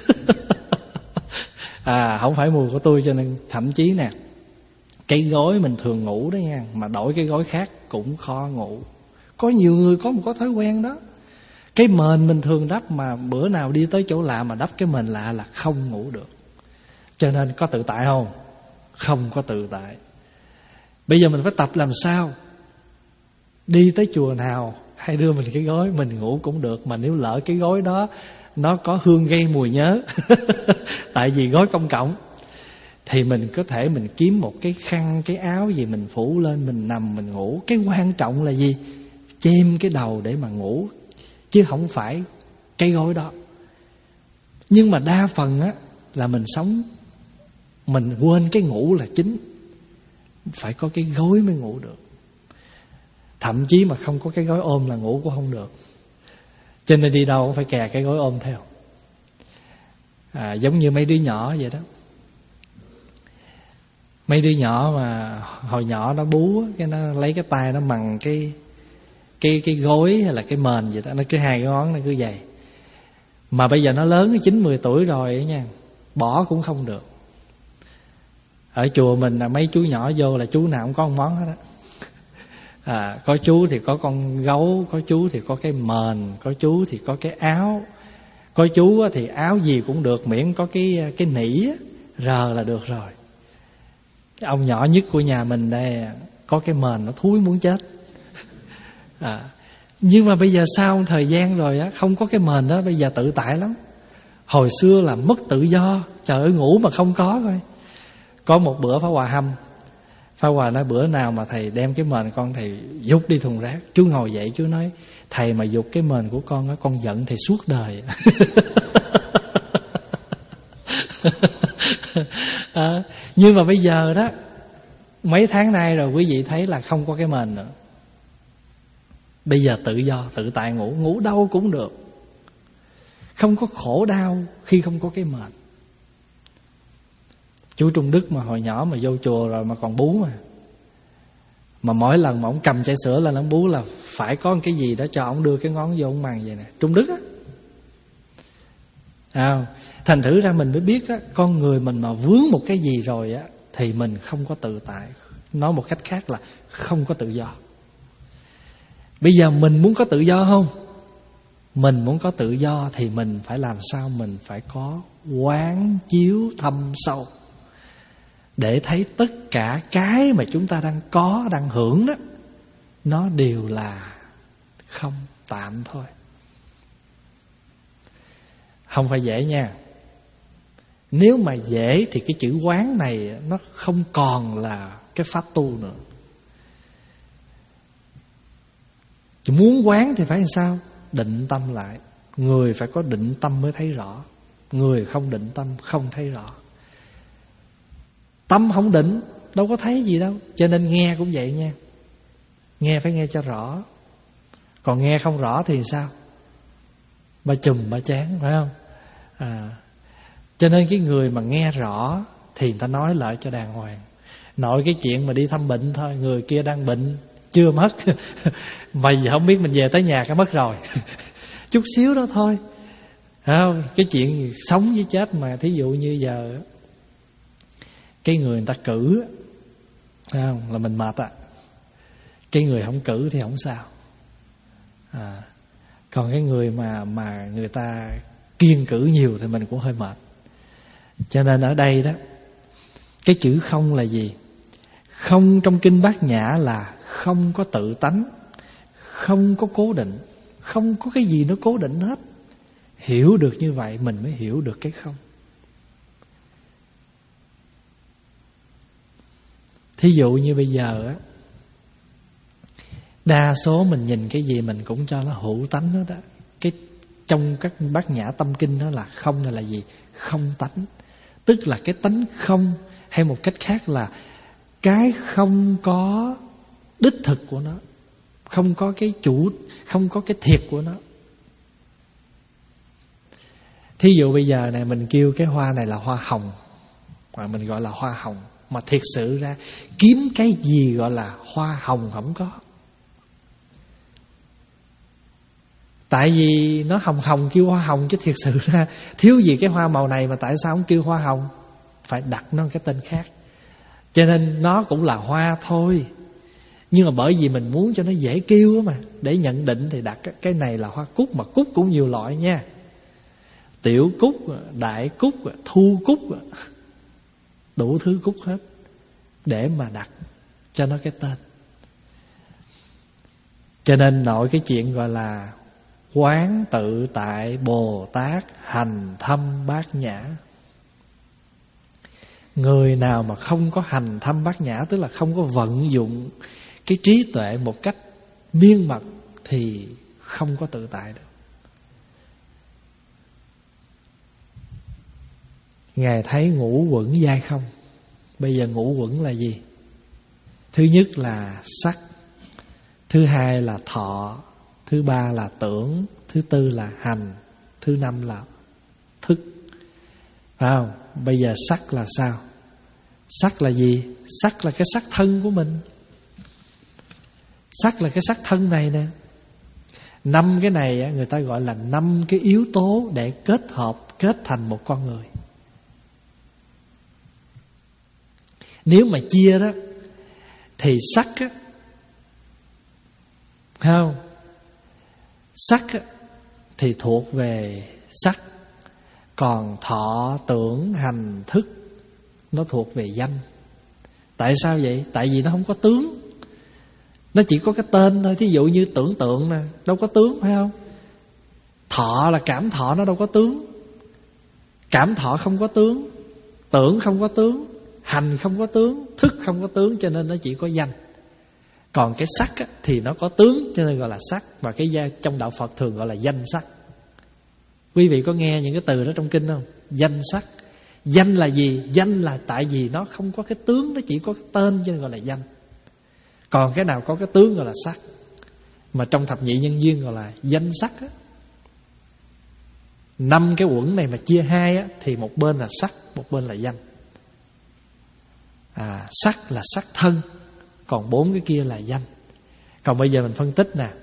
À, không phải mùi của tôi. Cho nên thậm chí nè, cái gối mình thường ngủ đó nha, mà đổi cái gối khác cũng khó ngủ. Có nhiều người có một cái thói quen đó. Cái mền mình thường đắp, mà bữa nào đi tới chỗ lạ mà đắp cái mền lạ là không ngủ được. Cho nên có tự tại không? Không có tự tại. Bây giờ mình phải tập làm sao đi tới chùa nào hay đưa mình cái gối, mình ngủ cũng được. Mà nếu lỡ cái gối đó nó có hương gây mùi nhớ, tại vì gối công cộng, thì mình có thể mình kiếm một cái khăn, cái áo gì mình phủ lên, mình nằm mình ngủ. Cái quan trọng là gì? Chêm cái đầu để mà ngủ, chứ không phải cái gối đó. Nhưng mà đa phần á là mình sống, mình quên cái ngủ là chính. Phải có cái gối mới ngủ được. Thậm chí mà không có cái gối ôm là ngủ cũng không được. Cho nên đi đâu cũng phải kè cái gối ôm theo. à, Giống như mấy đứa nhỏ vậy đó. Mấy đứa nhỏ mà hồi nhỏ nó bú, cái nó lấy cái tay nó mằn cái cái cái gối hay là cái mền vậy đó, nó cứ hai cái ngón nó cứ vậy. Mà bây giờ nó lớn chín mười tuổi rồi ấy nha, bỏ cũng không được. Ở chùa mình là mấy chú nhỏ vô là chú nào cũng có một món hết đó. À, có chú thì có con gấu, có chú thì có cái mền, có chú thì có cái áo, có chú thì áo gì cũng được, miễn có cái cái nỉ rờ là được rồi. Cái ông nhỏ nhất của nhà mình đây có cái mền nó thúi muốn chết. à, Nhưng mà bây giờ sau thời gian rồi á, không có cái mền đó, bây giờ tự tại lắm. Hồi xưa là mất tự do, trời ơi, ngủ mà không có coi. Có một bữa Pháp Hòa hâm, Pháp Hòa nói bữa nào mà thầy đem cái mền con thầy vứt đi thùng rác. Chú ngồi dậy chú nói: thầy mà vứt cái mền của con á, con giận thầy suốt đời. à, Nhưng mà bây giờ đó, mấy tháng nay rồi quý vị thấy là không có cái mền nữa. Bây giờ tự do, tự tại ngủ, ngủ đâu cũng được. Không có khổ đau khi không có cái mền. Chú Trung Đức mà hồi nhỏ mà vô chùa rồi mà còn bú mà Mà mỗi lần mà ông cầm chai sữa lên ông bú là phải có cái gì đó cho ông đưa cái ngón vô ông mằn vậy nè. Trung Đức á. à, Thành thử ra mình mới biết á, con người mình mà vướng một cái gì rồi á thì mình không có tự tại. Nói một cách khác là không có tự do. Bây giờ mình muốn có tự do không? Mình muốn có tự do thì mình phải làm sao? Mình phải có quán chiếu thâm sâu, để thấy tất cả cái mà chúng ta đang có, đang hưởng đó, nó đều là không, tạm thôi. Không phải dễ nha. Nếu mà dễ thì cái chữ quán này nó không còn là cái pháp tu nữa. Chỉ muốn quán thì phải làm sao? Định tâm lại. Người phải có định tâm mới thấy rõ. Người không định tâm không thấy rõ. Tâm không định đâu có thấy gì đâu. Cho nên nghe cũng vậy nha. Nghe phải nghe cho rõ. Còn nghe không rõ thì sao? Ba chùm ba chán, phải không? à, Cho nên cái người mà nghe rõ thì người ta nói lại cho đàng hoàng. Nội cái chuyện mà đi thăm bệnh thôi, người kia đang bệnh chưa mất mà giờ không biết mình về tới nhà cái mất rồi. Chút xíu đó thôi. Không, cái chuyện sống với chết mà thí dụ như giờ cái người người ta cử không, là mình mệt ạ. Cái người không cử thì không sao. à, Còn cái người mà mà người ta kiêng cử nhiều thì mình cũng hơi mệt. Cho nên ở đây đó, cái chữ không là gì? Không trong kinh Bát Nhã là không có tự tánh, không có cố định, không có cái gì nó cố định hết. Hiểu được như vậy mình mới hiểu được cái không. Thí dụ như bây giờ á, đa số mình nhìn cái gì mình cũng cho nó hữu tánh đó, đó. Cái trong các Bát Nhã tâm kinh đó là không là, là gì? Không tánh. Tức là cái tánh không, hay một cách khác là cái không có đích thực của nó. không có cái chủ, không có cái thiệt của nó. Thí dụ bây giờ này mình kêu cái hoa này là hoa hồng, mà mình gọi là hoa hồng, mà thiệt sự ra kiếm cái gì gọi là hoa hồng không có. Tại vì nó hồng hồng kêu hoa hồng, chứ thiệt sự ra thiếu gì cái hoa màu này mà tại sao không kêu hoa hồng, phải đặt nó cái tên khác. Cho nên nó cũng là hoa thôi, nhưng mà bởi vì mình muốn cho nó dễ kêu mà, để nhận định thì đặt cái này là hoa cúc. Mà cúc cũng nhiều loại nha, tiểu cúc, đại cúc, thu cúc, đủ thứ cúc hết, để mà đặt cho nó cái tên. Cho nên nội cái chuyện gọi là quán tự tại Bồ Tát hành thâm bát nhã. Người nào mà không có hành thâm bát nhã, tức là không có vận dụng cái trí tuệ một cách miên mật, thì không có tự tại được. Ngài thấy ngũ quẩn dai không? Bây giờ ngũ quẩn là gì? Thứ nhất là sắc, thứ hai là thọ, thứ ba là tưởng, thứ tư là hành, thứ năm là thức. Phải không? Bây giờ sắc là sao? Sắc là gì? Sắc là cái sắc thân của mình. Sắc là cái sắc thân này nè. Năm cái này người ta gọi là năm cái yếu tố để kết hợp, kết thành một con người. Nếu mà chia đó thì sắc á, không, sắc á, thì thuộc về sắc. Còn thọ, tưởng, hành, thức nó thuộc về danh. Tại sao vậy? Tại vì nó không có tướng, nó chỉ có cái tên thôi. Thí dụ như tưởng tượng nè, đâu có tướng, phải không? Thọ là cảm thọ, nó đâu có tướng. Cảm thọ không có tướng, tưởng không có tướng, hành không có tướng, thức không có tướng, cho nên nó chỉ có danh. Còn cái sắc á, thì nó có tướng, cho nên gọi là sắc. Và cái trong đạo Phật thường gọi là danh sắc. Quý vị có nghe những cái từ đó trong kinh không? Danh sắc. Danh là gì? Danh là tại vì nó không có cái tướng, nó chỉ có cái tên, cho nên gọi là danh. Còn cái nào có cái tướng gọi là sắc. Mà trong thập nhị nhân duyên gọi là danh sắc á. Năm cái uẩn này mà chia hai á, thì một bên là sắc, một bên là danh. À, sắc là sắc thân, còn bốn cái kia là danh. Còn bây giờ mình phân tích nè.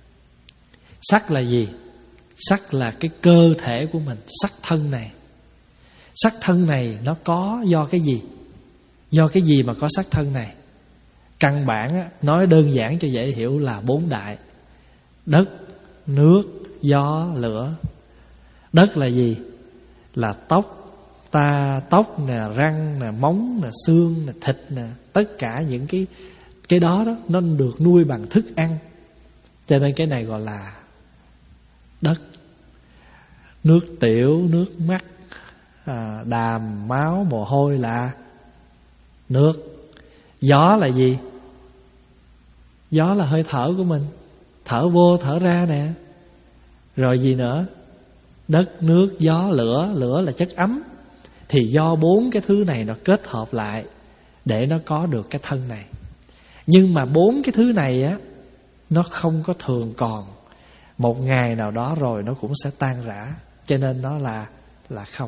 Sắc là gì? Sắc là cái cơ thể của mình, sắc thân này. Sắc thân này nó có do cái gì? Do cái gì mà có sắc thân này? Căn bản á, nói đơn giản cho dễ hiểu là bốn đại: đất, nước, gió, lửa. Đất là gì? Là tóc, ta, tóc nè, răng nè, móng nè, xương nè, thịt nè. Tất cả những cái cái đó đó nó được nuôi bằng thức ăn, cho nên cái này gọi là đất. Nước tiểu, nước mắt, à, đàm, máu, mồ hôi là nước. Gió là gì? Gió là hơi thở của mình, thở vô thở ra nè. Rồi gì nữa? Đất, nước, gió, lửa. Lửa là chất ấm. Thì do bốn cái thứ này nó kết hợp lại để nó có được cái thân này. Nhưng mà bốn cái thứ này á, nó không có thường còn. Một ngày nào đó rồi nó cũng sẽ tan rã, cho nên nó là là không.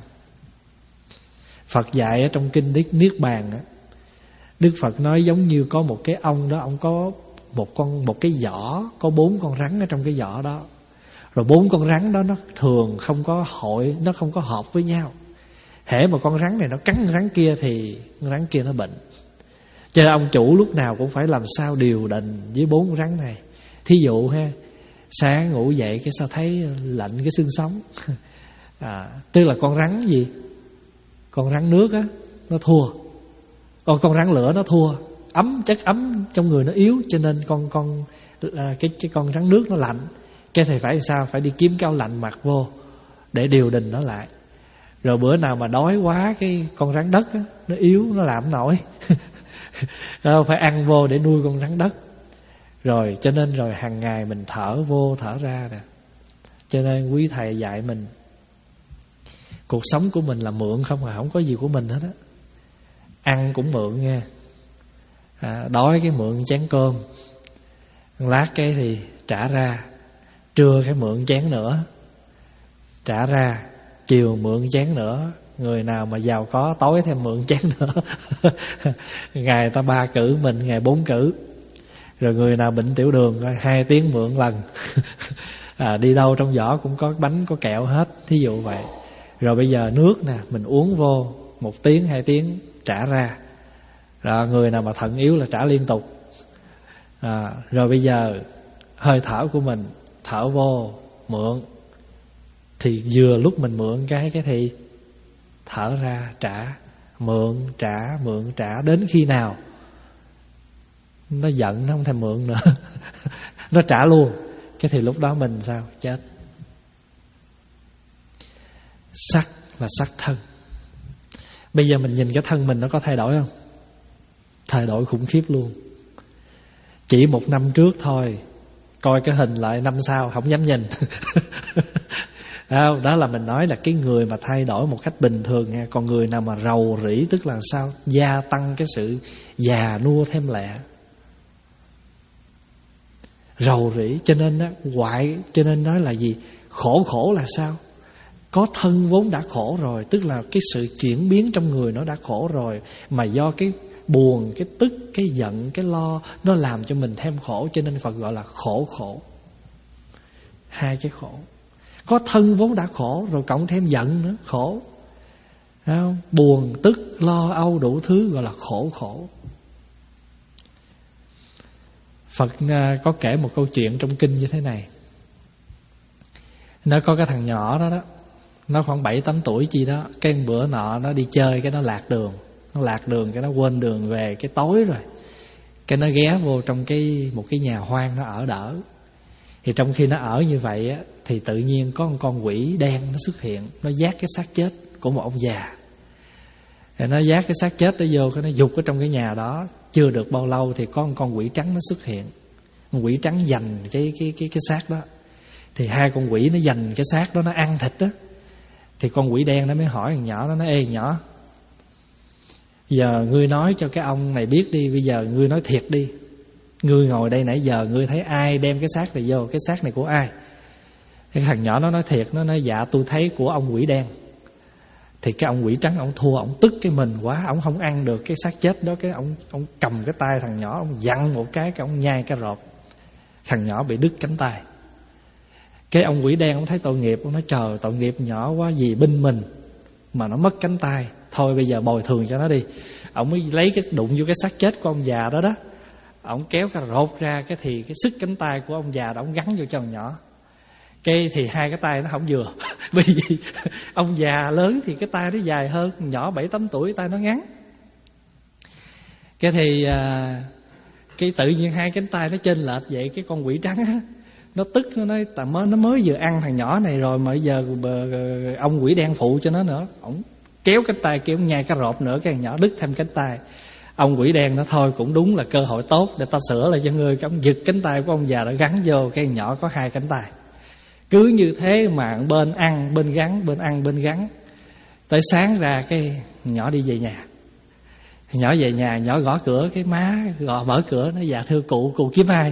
Phật dạy ở trong kinh Niết Bàn á, Đức Phật nói giống như có một cái ông đó, ông có một con một cái giỏ, có bốn con rắn ở trong cái giỏ đó. Rồi bốn con rắn đó nó thường không có hội, nó không có hợp với nhau. Hễ mà con rắn này nó cắn con rắn kia thì con rắn kia nó bệnh. Cho nên ông chủ lúc nào cũng phải làm sao điều định với bốn con rắn này. Thí dụ ha, sáng ngủ dậy cái sao thấy lạnh cái xương sống, à, tức là con rắn gì? Con rắn nước á, nó thua. Còn con rắn lửa nó thua. Ấm, chất ấm trong người nó yếu, cho nên con con à, cái, cái con rắn nước nó lạnh. Cái thầy phải sao? Phải đi kiếm cái áo lạnh mặc vô để điều đình nó lại. Rồi bữa nào mà đói quá, cái con rắn đất á, nó yếu, nó làm nổi phải ăn vô để nuôi con rắn đất. Rồi cho nên rồi hàng ngày mình thở vô thở ra nè. Cho nên quý thầy dạy mình, cuộc sống của mình là mượn không à, không có gì của mình hết á. Ăn cũng mượn nha, à, đói cái mượn chén cơm, Lát cái thì trả ra, trưa cái mượn chén nữa, trả ra, chiều mượn chén nữa. Người nào mà giàu có tối thêm mượn chén nữa. Ngày ta ba cử, mình ngày bốn cử. Rồi người nào bệnh tiểu đường hai tiếng mượn lần. À, đi đâu trong giỏ cũng có bánh có kẹo hết, thí dụ vậy. Rồi bây giờ nước nè, mình uống vô một tiếng hai tiếng trả ra. Rồi người nào mà thận yếu là trả liên tục. À, rồi bây giờ hơi thở của mình, thở vô mượn, thì vừa lúc mình mượn cái cái thì thở ra trả, mượn trả, mượn trả, đến khi nào nó giận nó không thèm mượn nữa. Nó trả luôn. Cái thì lúc đó mình sao? Chết. Sắc là sắc thân. Bây giờ mình nhìn cái thân mình nó có thay đổi không? Thay đổi khủng khiếp luôn. Chỉ một năm trước thôi, coi cái hình lại năm sau không dám nhìn. Đó là mình nói là cái người mà thay đổi một cách bình thường nha. Còn người nào mà rầu rĩ tức là sao? Gia tăng cái sự già nua thêm lẹ. Rầu rĩ. Cho nên đó, hoại. Cho nên nói là gì? Khổ khổ là sao? Có thân vốn đã khổ rồi, tức là cái sự chuyển biến trong người nó đã khổ rồi, mà do cái buồn, cái tức, cái giận, cái lo nó làm cho mình thêm khổ. Cho nên Phật gọi là khổ khổ. Hai cái khổ. Có thân vốn đã khổ rồi cộng thêm giận nữa, khổ. Thấy không? Buồn, tức, lo âu đủ thứ gọi là khổ khổ. Phật có kể một câu chuyện trong kinh như thế này. Nó có cái thằng nhỏ đó đó, nó khoảng bảy tám tuổi chi đó. Cái bữa nọ nó đi chơi, cái nó lạc đường. Nó lạc đường, cái nó quên đường về, cái tối rồi. Cái nó ghé vô trong cái một cái nhà hoang nó ở đỡ. Thì trong khi nó ở như vậy á, thì tự nhiên có một con quỷ đen nó xuất hiện. Nó vác cái xác chết của một ông già. Thì nó vác cái xác chết đó vô, cái nó dục ở trong cái nhà đó. Chưa được bao lâu thì có một con quỷ trắng nó xuất hiện. Con quỷ trắng giành cái, cái, cái, cái xác đó. Thì hai con quỷ nó giành cái xác đó, nó ăn thịt đó. Thì con quỷ đen nó mới hỏi thằng nhỏ, nó nói: ê nhỏ, giờ ngươi nói cho cái ông này biết đi. Bây giờ ngươi nói thiệt đi. Ngươi ngồi đây nãy giờ ngươi thấy ai đem cái xác này vô? Cái xác này của ai? Cái thằng nhỏ nó nói thiệt. Nó nói: dạ tôi thấy của ông quỷ đen. Thì cái ông quỷ trắng ông thua, ông tức cái mình quá, ông không ăn được cái xác chết đó. Cái ông ông cầm cái tay thằng nhỏ, ông vặn một cái, cái ông nhai cái rộp. Thằng nhỏ bị đứt cánh tay. Cái ông quỷ đen ông thấy tội nghiệp, ông nói: trời, tội nghiệp nhỏ quá, vì binh mình mà nó mất cánh tay, thôi bây giờ bồi thường cho nó đi. Ông mới lấy cái đụng vô cái xác chết của ông già đó đó, ông kéo cái rột ra, cái thì cái sức cánh tay của ông già đó ông gắn vô cho thằng nhỏ. Cái thì hai cái tay nó không vừa. Bởi vì ông già lớn thì cái tay nó dài hơn, nhỏ bảy tám tuổi tay nó ngắn. Cái thì à, cái tự nhiên hai cánh tay nó chênh lệch vậy. Cái con quỷ trắng á, nó tức, nó nói: tại mới nó mới vừa ăn thằng nhỏ này rồi mà bây giờ ông quỷ đen phụ cho nó nữa. Ông kéo cánh tay kéo nhai cái rộp nữa, cái thằng nhỏ đứt thêm cánh tay. Ông quỷ đen nó thôi cũng đúng là cơ hội tốt để ta sửa lại cho ngươi. Cái ông giật cánh tay của ông già đã gắn vô, cái thằng nhỏ có hai cánh tay. Cứ như thế mà bên ăn bên gắn, bên ăn bên gắn. Tới sáng ra cái nhỏ đi về nhà. Nhỏ về nhà, nhỏ gõ cửa, cái má gõ mở cửa, nó: dạ thưa cụ, cụ kiếm ai?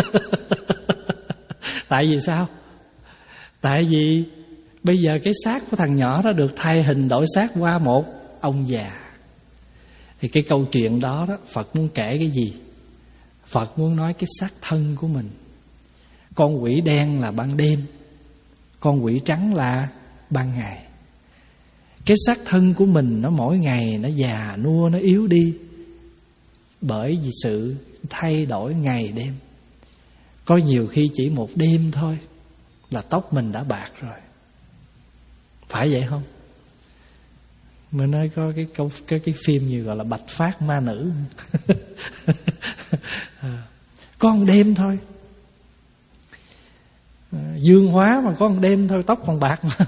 Tại vì sao? Tại vì bây giờ cái xác của thằng nhỏ đó được thay hình đổi xác qua một ông già. Thì cái câu chuyện đó đó, Phật muốn kể cái gì? Phật muốn nói cái xác thân của mình. Con quỷ đen là ban đêm, con quỷ trắng là ban ngày. Cái xác thân của mình nó mỗi ngày nó già nua, nó yếu đi, bởi vì sự thay đổi ngày đêm. Có nhiều khi chỉ một đêm thôi là tóc mình đã bạc rồi. Phải vậy không? Mới nói có cái câu cái cái phim gì gọi là Bạch Phát Ma Nữ. À, có một đêm thôi. À, dương hóa mà có một đêm thôi, tóc còn bạc mà.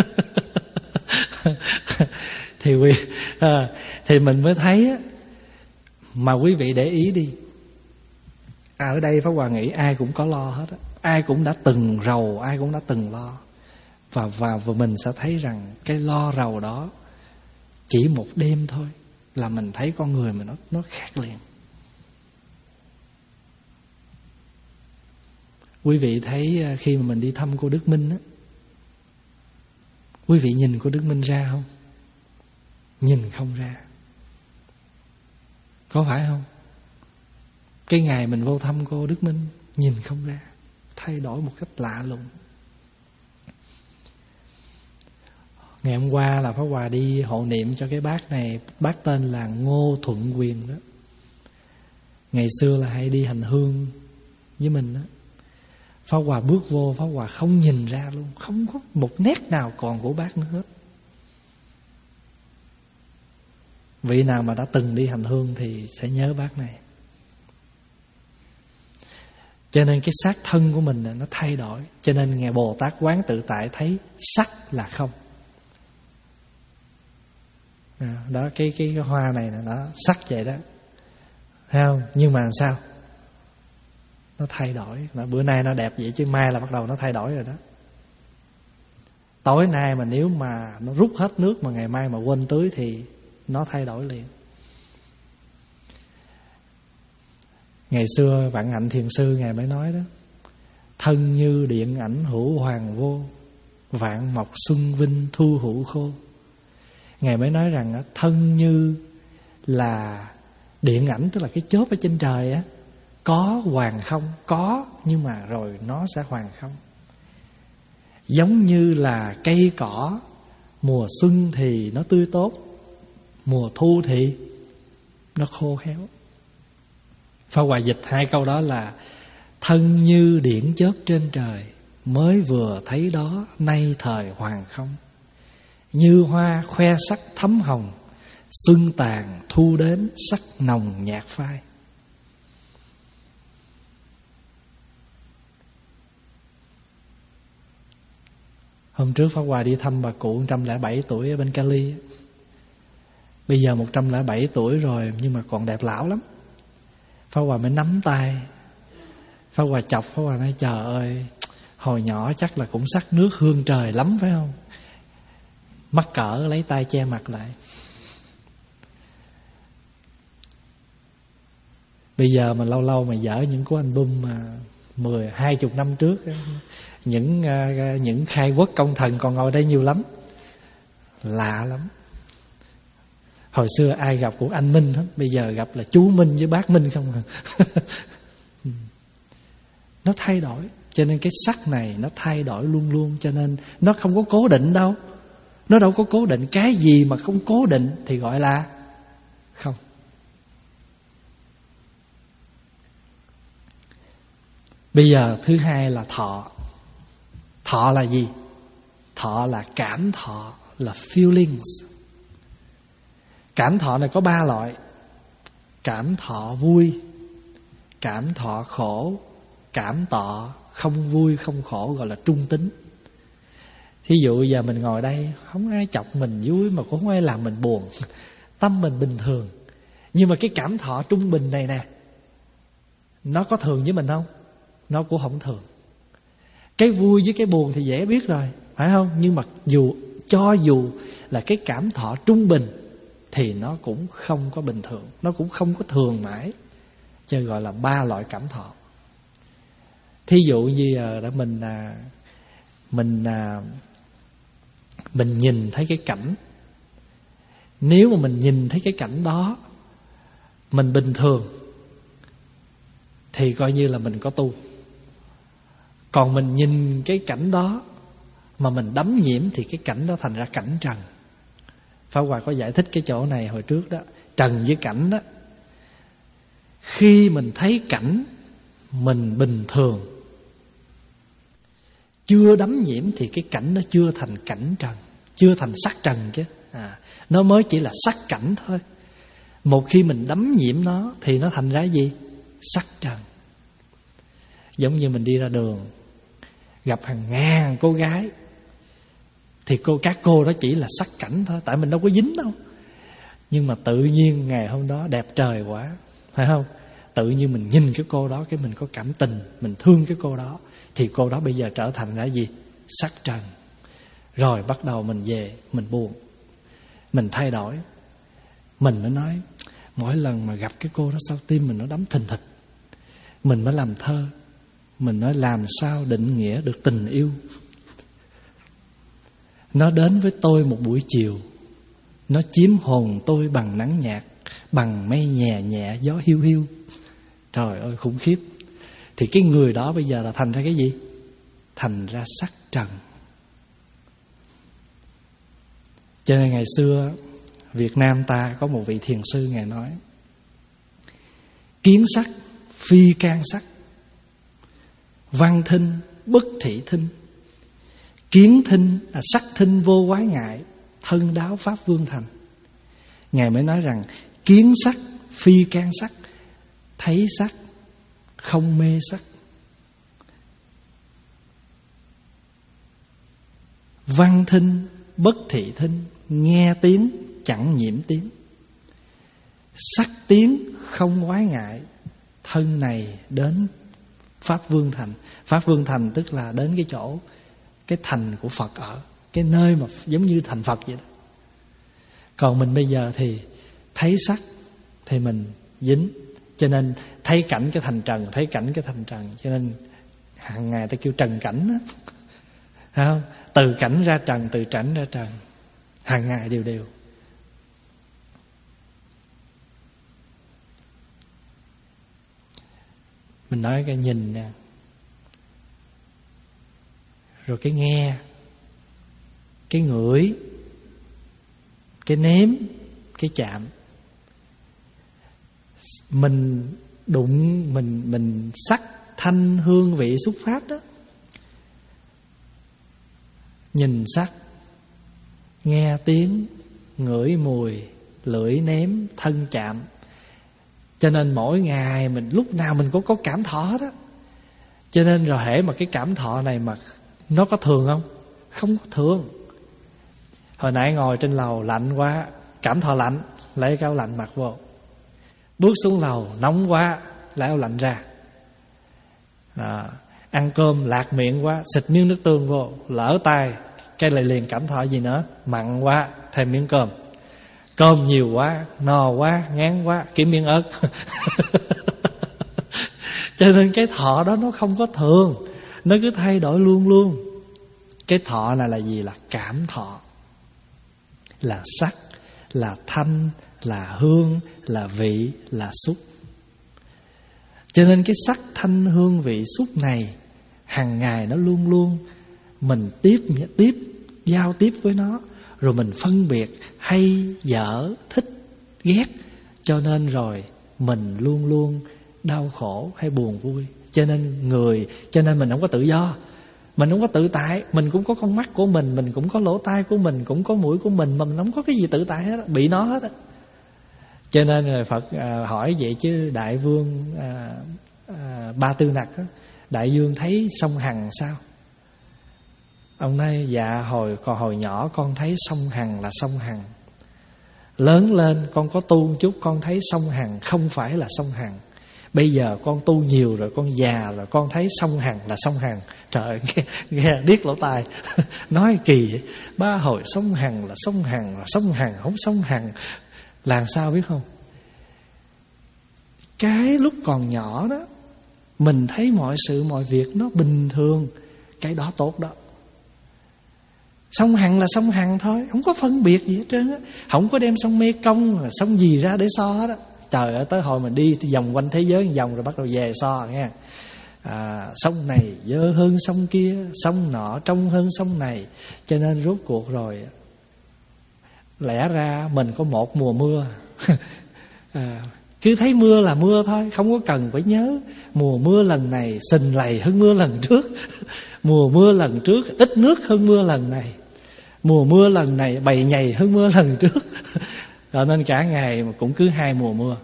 Thì quý, à, thì mình mới thấy á, mà quý vị để ý đi. À, ở đây Pháp Hòa nghĩ ai cũng có lo hết á. Ai cũng đã từng rầu, ai cũng đã từng lo. Và, và, và mình sẽ thấy rằng cái lo rầu đó chỉ một đêm thôi là mình thấy con người mình nó, nó khác liền. Quý vị thấy khi mà mình đi thăm cô Đức Minh á, quý vị nhìn cô Đức Minh ra không? Nhìn không ra. Có phải không? Cái ngày mình vô thăm cô Đức Minh, nhìn không ra, thay đổi một cách lạ lùng. Ngày hôm qua là Pháp Hòa đi hộ niệm cho cái bác này. Bác tên là Ngô Thuận Quyền đó. Ngày xưa là hay đi hành hương với mình đó. Pháp Hòa bước vô, Pháp Hòa không nhìn ra luôn, không có một nét nào còn của bác nữa hết. Vị nào mà đã từng đi hành hương thì sẽ nhớ bác này. Cho nên cái xác thân của mình nó thay đổi. Cho nên Ngài Bồ Tát Quán Tự Tại thấy sắc là không. À, đó cái, cái cái hoa này là nó sắc vậy đó, thấy không? Nhưng mà sao? Nó thay đổi. Bữa nay nó đẹp vậy chứ mai là bắt đầu nó thay đổi rồi đó. Tối nay mà nếu mà nó rút hết nước mà ngày mai mà quên tưới thì nó thay đổi liền. Ngày xưa Vạn Hạnh Thiền Sư Ngài mới nói đó: thân như điện ảnh hữu hoàng vô, vạn mộc xuân vinh thu hữu khô. Ngài mới nói rằng thân như là điện ảnh, tức là cái chớp ở trên trời á, có hoàng không, có nhưng mà rồi nó sẽ hoàng không. Giống như là cây cỏ, mùa xuân thì nó tươi tốt, mùa thu thì nó khô héo. Pháp Hòa dịch hai câu đó là: thân như điện chớp trên trời, mới vừa thấy đó nay thời hoàng không. Như hoa khoe sắc thấm hồng, xuân tàn thu đến sắc nồng nhạt phai. Hôm trước Pháp Hòa đi thăm bà cụ một trăm lẻ bảy tuổi ở bên Cali. Bây giờ một trăm lẻ bảy tuổi rồi nhưng mà còn đẹp lão lắm. Pháp Hòa mới nắm tay, Pháp Hòa chọc, Pháp Hòa nói: trời ơi, hồi nhỏ chắc là cũng sắc nước hương trời lắm phải không? Mắc cỡ lấy tay che mặt lại. Bây giờ mà lâu lâu mà dở những cái album mà mười, hai chục năm trước, những những khai quốc công thần còn ngồi đây nhiều lắm, lạ lắm. Hồi xưa ai gặp cũng anh Minh hết, bây giờ gặp là chú Minh với bác Minh không à. Nó thay đổi. Cho nên cái sắc này nó thay đổi luôn luôn. Cho nên nó không có cố định đâu. Nó đâu có cố định. Cái gì mà không cố định thì gọi là không. Bây giờ thứ hai là thọ. Thọ là gì? Thọ là cảm thọ, là feelings. Cảm thọ này có ba loại: cảm thọ vui, cảm thọ khổ, cảm thọ không vui không khổ, gọi là trung tính. Thí dụ giờ mình ngồi đây, không ai chọc mình vui mà cũng không ai làm mình buồn, tâm mình bình thường. Nhưng mà cái cảm thọ trung bình này nè, nó có thường với mình không? Nó cũng không thường. Cái vui với cái buồn thì dễ biết rồi, phải không? Nhưng mà dù cho dù là cái cảm thọ trung bình thì nó cũng không có bình thường, nó cũng không có thường mãi. Cho gọi là ba loại cảm thọ. Thí dụ như giờ đã mình à, mình à, mình nhìn thấy cái cảnh. Nếu mà mình nhìn thấy cái cảnh đó mình bình thường thì coi như là mình có tu. Còn mình nhìn cái cảnh đó mà mình đắm nhiễm thì cái cảnh đó thành ra cảnh trần. Pháp Hòa có giải thích cái chỗ này hồi trước đó. Trần với cảnh đó, khi mình thấy cảnh mình bình thường, chưa đắm nhiễm thì cái cảnh nó chưa thành cảnh trần, chưa thành sắc trần chứ à, nó mới chỉ là sắc cảnh thôi. Một khi mình đắm nhiễm nó thì nó thành ra gì? Sắc trần. Giống như mình đi ra đường gặp hàng ngàn cô gái thì cô các cô đó chỉ là sắc cảnh thôi, tại mình đâu có dính đâu. Nhưng mà tự nhiên ngày hôm đó đẹp trời quá, phải không? Tự nhiên mình nhìn cái cô đó, cái mình có cảm tình, mình thương cái cô đó, thì cô đó bây giờ trở thành ra gì? Sắc trần. Rồi bắt đầu mình về, mình buồn, mình thay đổi. Mình mới nói, mỗi lần mà gặp cái cô đó sao tim mình nó đấm thình thịch. Mình mới làm thơ: Mình nói làm sao định nghĩa được tình yêu. Nó đến với tôi một buổi chiều, nó chiếm hồn tôi bằng nắng nhạt, bằng mây nhẹ nhẹ gió hiu hiu. Trời ơi khủng khiếp. Thì cái người đó bây giờ là thành ra cái gì? Thành ra sắc trần. Cho nên ngày xưa Việt Nam ta có một vị thiền sư, ngài nói: kiến sắc phi can sắc, văn thinh bất thị thinh. Kiến thinh à, sắc thinh vô quái ngại, thân đáo pháp vương thành. Ngài mới nói rằng kiến sắc phi can sắc, thấy sắc không mê sắc. Văn thinh bất thị thinh, nghe tiếng chẳng nhiễm tiếng. Sắc tiếng không quái ngại, thân này đến pháp vương thành. Pháp vương thành tức là đến cái chỗ, cái thành của Phật ở, cái nơi mà giống như thành Phật vậy đó. Còn mình bây giờ thì thấy sắc thì mình dính. Cho nên thấy cảnh cái thành trần, thấy cảnh cái thành trần. Cho nên hàng ngày ta kêu trần cảnh đó. Thấy không? Từ cảnh ra trần, từ trần ra trần, hàng ngày đều đều. Mình nói cái nhìn nè, rồi cái nghe, cái ngửi, cái nếm, cái chạm. Mình đụng, mình mình sắc thanh hương vị xúc pháp đó. Nhìn sắc, nghe tiếng, ngửi mùi, lưỡi nếm, thân chạm. Cho nên mỗi ngày mình lúc nào mình cũng có cảm thọ đó. Cho nên rồi hễ mà cái cảm thọ này mà nó có thường không? Không có thường. Hồi nãy ngồi trên lầu lạnh quá, cảm thọ lạnh, lấy cái áo lạnh mặc vô. Bước xuống lầu nóng quá, lấy áo lạnh ra. À, ăn cơm lạc miệng quá, xịt miếng nước tương vô, lỡ tay, cái lại liền cảm thọ gì nữa, mặn quá, thêm miếng cơm. Cơm nhiều quá, no quá, ngán quá, kiếm miếng ớt. Cho nên cái thọ đó nó không có thường, nó cứ thay đổi luôn luôn. Cái thọ này là gì? Là cảm thọ, là sắc, là thanh, là hương, là vị, là xúc. Cho nên cái sắc thanh hương vị xúc này hàng ngày nó luôn luôn mình tiếp tiếp giao tiếp với nó, rồi mình phân biệt hay dở, thích ghét. Cho nên rồi mình luôn luôn đau khổ hay buồn vui. Cho nên người cho nên mình không có tự do, mình không có tự tại. Mình cũng có con mắt của mình, mình cũng có lỗ tai của mình, cũng có mũi của mình, mà mình không có cái gì tự tại hết, bị nó hết á. Cho nên rồi Phật à, hỏi vậy chứ Đại Vương à, à, Ba Tư Nặc á, Đại vương thấy sông Hằng sao? Ông nói dạ hồi còn hồi nhỏ con thấy sông Hằng là sông Hằng. Lớn lên con có tu chút, con thấy sông Hằng không phải là sông Hằng. Bây giờ con tu nhiều rồi, con già rồi, con thấy sông Hằng là sông Hằng. Trời ơi, nghe, nghe điếc lỗ tai. Nói kỳ vậy. Ba hồi sông Hằng là sông Hằng, là sông Hằng, không sông Hằng. Làm sao biết không? Cái lúc còn nhỏ đó, mình thấy mọi sự mọi việc nó bình thường, cái đó tốt đó. Sông Hằng là sông Hằng thôi, không có phân biệt gì hết trơn á. Không có đem sông Mê Công là sông gì ra để so hết á. Trời ơi, tới hồi mình đi vòng quanh thế giới một vòng rồi bắt đầu về so nghe. À, sông này dơ hơn sông kia, sông nọ trong hơn sông này. Cho nên rốt cuộc rồi lẽ ra mình có một mùa mưa. à, Cứ thấy mưa là mưa thôi, không có cần phải nhớ mùa mưa lần này sình lầy hơn mưa lần trước. Mùa mưa lần trước ít nước hơn mưa lần này. Mùa mưa lần này bầy nhầy hơn mưa lần trước. Cho nên cả ngày mà cũng cứ hai mùa mưa.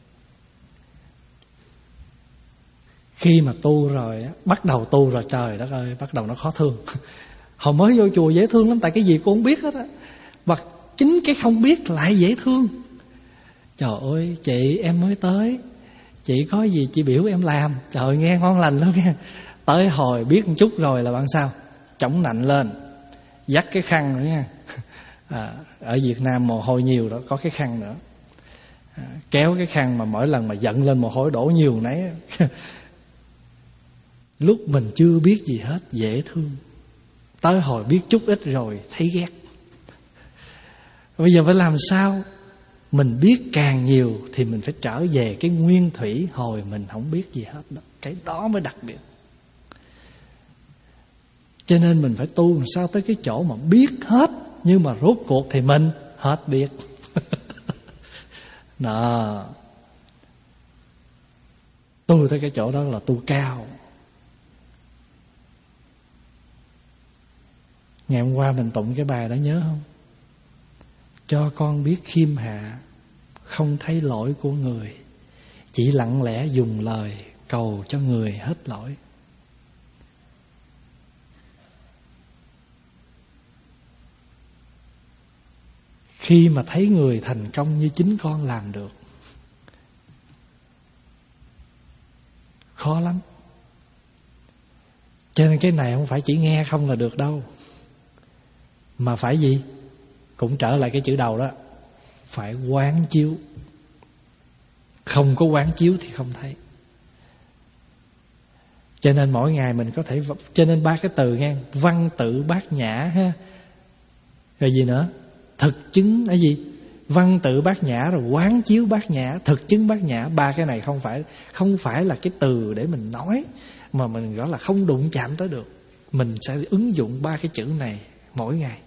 Khi mà tu rồi, bắt đầu tu rồi, trời đất ơi, bắt đầu nó khó thương. Hồi mới vô chùa dễ thương lắm, tại cái gì cô không biết hết á. Và chính cái không biết lại dễ thương. Trời ơi, chị em mới tới, chị có gì chị biểu em làm. Trời ơi, nghe ngon lành lắm nghe. Tới hồi biết một chút rồi là bạn sao? Chống nạnh lên, dắt cái khăn nữa nha. À, ở Việt Nam mồ hôi nhiều đó, có cái khăn nữa. À, kéo cái khăn mà mỗi lần mà giận lên mồ hôi đổ nhiều nấy. lúc mình chưa biết gì hết dễ thương, tới hồi biết chút ít rồi thấy ghét. Bây giờ phải làm sao? Mình biết càng nhiều thì mình phải trở về cái nguyên thủy hồi mình không biết gì hết đó. Cái đó mới đặc biệt. Cho nên mình phải tu làm sao tới cái chỗ mà biết hết, nhưng mà rốt cuộc thì mình hết biết. Đó. Tu tới cái chỗ đó là tu cao. Ngày hôm qua mình tụng cái bài đó nhớ không? Cho con biết khiêm hạ, không thấy lỗi của người, chỉ lặng lẽ dùng lời cầu cho người hết lỗi. Khi mà thấy người thành công như chính con làm được, khó lắm. Cho nên cái này không phải chỉ nghe không là được đâu, mà phải gì? Cũng trở lại cái chữ đầu đó, phải quán chiếu. Không có quán chiếu thì không thấy. Cho nên mỗi ngày mình có thể, cho nên ba cái từ nghe, văn tự bát nhã ha. Rồi gì nữa? Thực chứng là gì? Văn tự bát nhã rồi quán chiếu bát nhã, thực chứng bát nhã. Ba cái này không phải không phải là cái từ để mình nói, mà mình gọi là không đụng chạm tới được. Mình sẽ ứng dụng ba cái chữ này mỗi ngày.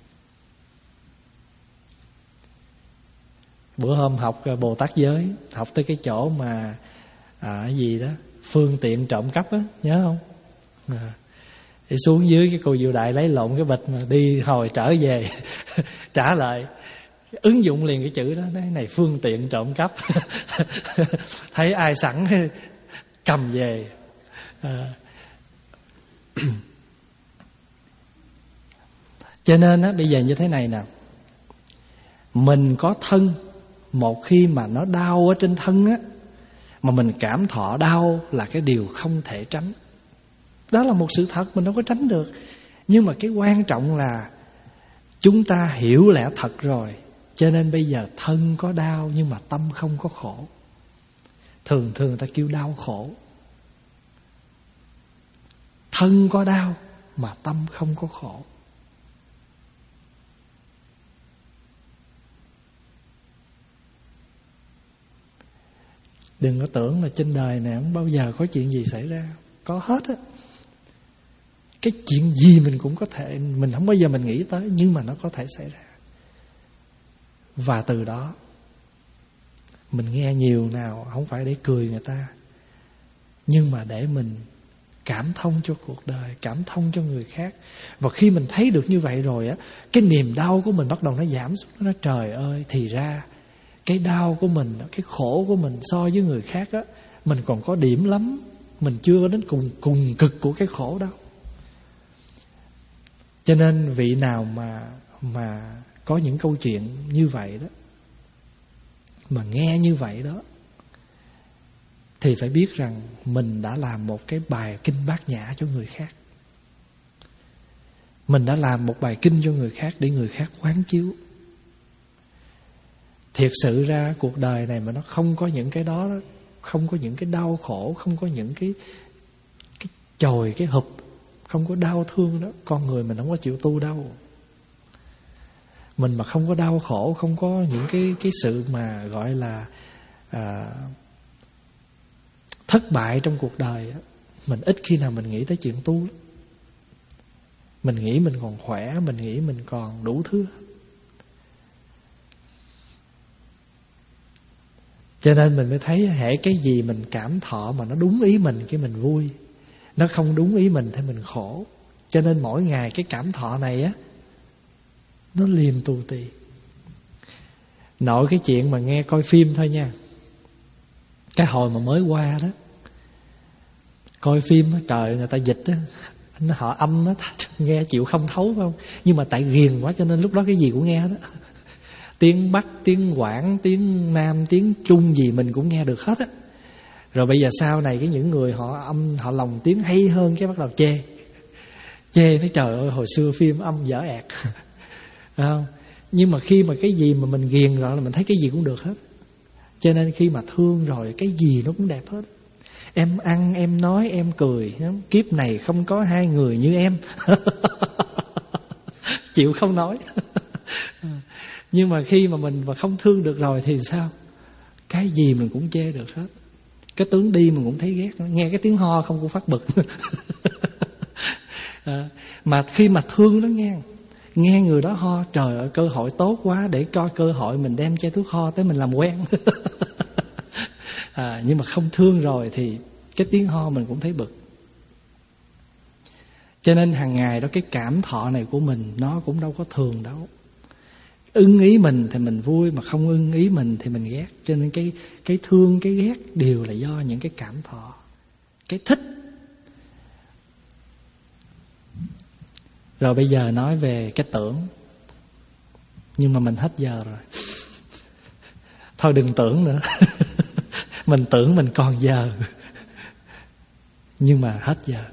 Bữa hôm học Bồ Tát giới, học tới cái chỗ mà à, cái gì đó phương tiện trộm cắp á, nhớ không? À, đi xuống dưới cái cô Diệu Đại lấy lộn cái bịch mà đi hồi trở về trả lại, ứng dụng liền cái chữ đó. Cái này phương tiện trộm cắp. Thấy ai sẵn cầm về. À. Cho nên á, bây giờ như thế này nè, mình có thân, một khi mà nó đau ở trên thân á, mà mình cảm thọ đau là cái điều không thể tránh. Đó là một sự thật, mình đâu có tránh được. Nhưng mà cái quan trọng là chúng ta hiểu lẽ thật rồi, cho nên bây giờ thân có đau nhưng mà tâm không có khổ. Thường thường ta kêu đau khổ. Thân có đau mà tâm không có khổ. Đừng có tưởng là trên đời này không bao giờ có chuyện gì xảy ra. Có hết á. Cái chuyện gì mình cũng có thể, mình không bao giờ mình nghĩ tới, nhưng mà nó có thể xảy ra. Và từ đó mình nghe nhiều nào không phải để cười người ta, nhưng mà để mình cảm thông cho cuộc đời, cảm thông cho người khác. Và khi mình thấy được như vậy rồi á, cái niềm đau của mình bắt đầu nó giảm xuống. Nó nói trời ơi, thì ra cái đau của mình, cái khổ của mình so với người khác á, mình còn có điểm lắm. Mình chưa đến cùng cùng cực của cái khổ đâu. Cho nên vị nào mà mà có những câu chuyện như vậy đó, mà nghe như vậy đó, thì phải biết rằng mình đã làm một cái bài kinh bát nhã cho người khác. Mình đã làm một bài kinh cho người khác để người khác quán chiếu. Thiệt sự ra cuộc đời này mà nó không có những cái đó, không có những cái đau khổ, không có những cái cái chồi, cái hụp, không có đau thương đó, con người mình không có chịu tu đâu. Mình mà không có đau khổ, không có những cái cái sự mà gọi là à, thất bại trong cuộc đời, mình ít khi nào mình nghĩ tới chuyện tu lắm. Mình nghĩ mình còn khỏe, mình nghĩ mình còn đủ thứ. Cho nên mình mới thấy hễ cái gì mình cảm thọ mà nó đúng ý mình cái mình vui, nó không đúng ý mình thì mình khổ. Cho nên mỗi ngày cái cảm thọ này á, nó liềm tù tì. Nội cái chuyện mà nghe coi phim thôi nha. Cái hồi mà mới qua đó, coi phim á, trời người ta dịch á, họ âm á, nghe chịu không thấu phải không? Nhưng mà tại ghiền quá cho nên lúc đó cái gì cũng nghe đó. Tiếng Bắc, tiếng Quảng, tiếng Nam, tiếng Trung gì mình cũng nghe được hết á. Rồi bây giờ sau này cái những người họ âm, họ lồng tiếng hay hơn, cái bắt đầu chê. Chê nói trời ơi hồi xưa phim âm dở ẹt. Không? Nhưng mà khi mà cái gì mà mình ghiền rồi là mình thấy cái gì cũng được hết. Cho nên khi mà thương rồi cái gì nó cũng đẹp hết. Em ăn, em nói, em cười. Kiếp này không có hai người như em. Chịu không nói. Nhưng mà khi mà mình mà không thương được rồi thì sao? Cái gì mình cũng chê được hết. Cái tướng đi mình cũng thấy ghét. Nghe cái tiếng ho không cũng phát bực. À, mà khi mà thương nó nghe, nghe người đó ho, trời ơi cơ hội tốt quá, để coi cơ hội mình đem chai thuốc ho tới mình làm quen. À, nhưng mà không thương rồi thì cái tiếng ho mình cũng thấy bực. Cho nên hàng ngày đó, cái cảm thọ này của mình nó cũng đâu có thường đâu. Ưng ý mình thì mình vui, mà không ưng ý mình thì mình ghét. Cho nên cái, cái thương, cái ghét đều là do những cái cảm thọ. Cái thích. Rồi bây giờ nói về cái tưởng. Nhưng mà mình hết giờ rồi. Thôi đừng tưởng nữa. Mình tưởng mình còn giờ. Nhưng mà hết giờ.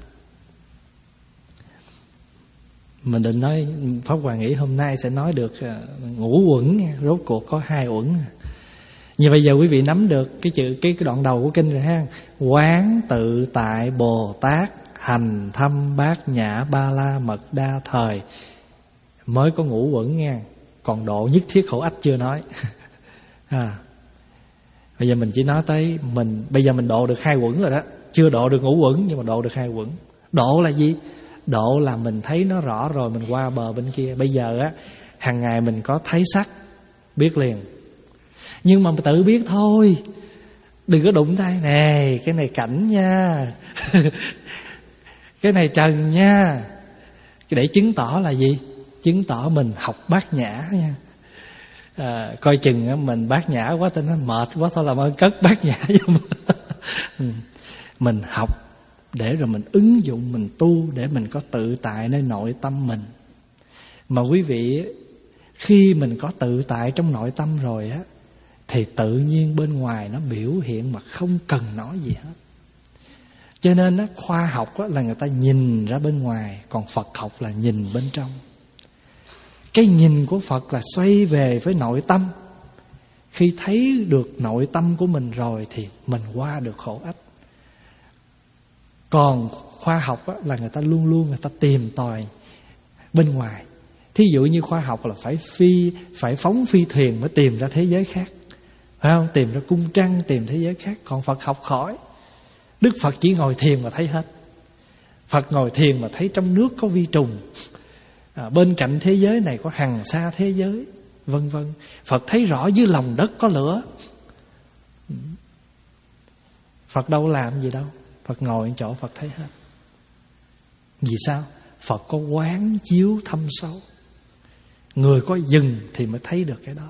Mình định nói, Pháp Hòa nghĩ hôm nay sẽ nói được ngũ uẩn nha. Rốt cuộc có hai uẩn. Như bây giờ quý vị nắm được cái chữ cái, cái đoạn đầu của kinh rồi ha. Quán tự tại Bồ Tát, hành thâm bát nhã ba la mật đa thời. Mới có ngũ uẩn nha. Còn độ nhất thiết khổ ách chưa nói. À, bây giờ mình chỉ nói tới mình, bây giờ mình độ được hai uẩn rồi đó. Chưa độ được ngũ uẩn nhưng mà độ được hai uẩn. Độ là gì? Độ là mình thấy nó rõ rồi, mình qua bờ bên kia. Bây giờ á, hàng ngày mình có thấy sắc, biết liền. Nhưng mà tự biết thôi. Đừng có đụng tay. Nè, cái này cảnh nha. Cái này trần nha. Để chứng tỏ là gì? Chứng tỏ mình học bát nhã nha. À, coi chừng mình bát nhã quá tên nó mệt quá, thôi làm ơn cất bát nhã cho mình. Mình học để rồi mình ứng dụng, mình tu để mình có tự tại nơi nội tâm mình. Mà quý vị, khi mình có tự tại trong nội tâm rồi á, thì tự nhiên bên ngoài nó biểu hiện mà không cần nói gì hết. Cho nên á, khoa học á, là người ta nhìn ra bên ngoài, còn Phật học là nhìn bên trong. Cái nhìn của Phật là xoay về với nội tâm. Khi thấy được nội tâm của mình rồi thì mình qua được khổ ách. Còn khoa học á, là người ta luôn luôn người ta tìm tòi bên ngoài. Thí dụ như khoa học là phải phi, phải phóng phi thuyền mới tìm ra thế giới khác, phải không? Tìm ra cung trăng, tìm thế giới khác. Còn Phật học khỏi. Đức Phật chỉ ngồi thiền mà thấy hết. Phật ngồi thiền mà thấy trong nước có vi trùng, à, bên cạnh thế giới này có hằng sa thế giới, vân vân. Phật thấy rõ dưới lòng đất có lửa. Phật đâu làm gì đâu. Phật ngồi ở chỗ Phật thấy hết. Vì sao? Phật có quán chiếu thâm sâu. Người có dừng thì mới thấy được cái đó.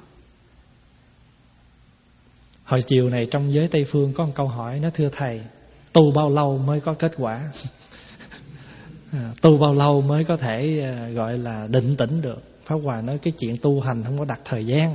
Hồi chiều này trong giới Tây Phương có một câu hỏi, nó thưa thầy, tu bao lâu mới có kết quả? À, tu bao lâu mới có thể à, gọi là định tĩnh được? Pháp Hòa nói cái chuyện tu hành không có đặt thời gian.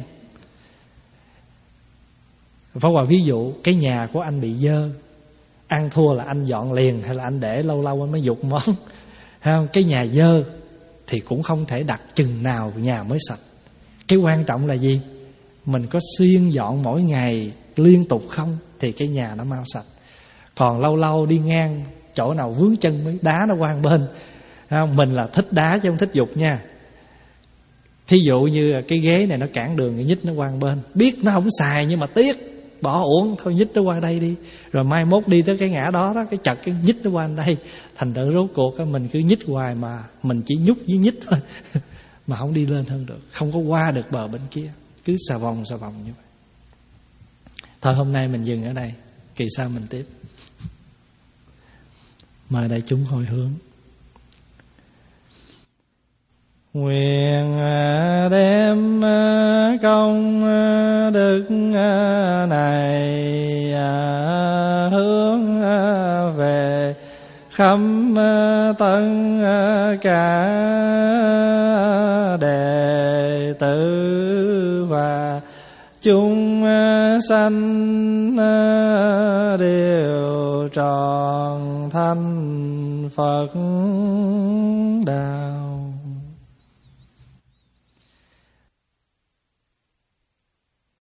Pháp Hòa ví dụ cái nhà của anh bị dơ, ăn thua là anh dọn liền hay là anh để lâu lâu anh mới dục món? Không? Cái nhà dơ thì cũng không thể đặt chừng nào nhà mới sạch. Cái quan trọng là gì? Mình có xuyên dọn mỗi ngày liên tục không thì cái nhà nó mau sạch. Còn lâu lâu đi ngang chỗ nào vướng chân mới đá nó qua một bên. Không? Mình là thích đá chứ không thích dục nha. Thí dụ như cái ghế này nó cản đường, cái nhích nó qua một bên, biết nó không xài nhưng mà tiếc, bỏ uổng, thôi nhích nó qua đây đi. Rồi mai mốt đi tới cái ngã đó đó, cái chật cái nhích nó qua đây. Thành tựu rốt cuộc mình cứ nhích hoài mà mình chỉ nhúc với nhích thôi. Mà không đi lên hơn được, không có qua được bờ bên kia, cứ xà vòng xà vòng như vậy. Thôi hôm nay mình dừng ở đây, kỳ sau mình tiếp. Mời đại chúng hồi hướng. Nguyện đem công đức này hướng về khắp tất cả đệ tử và chúng sanh đều tròn thành Phật đạo.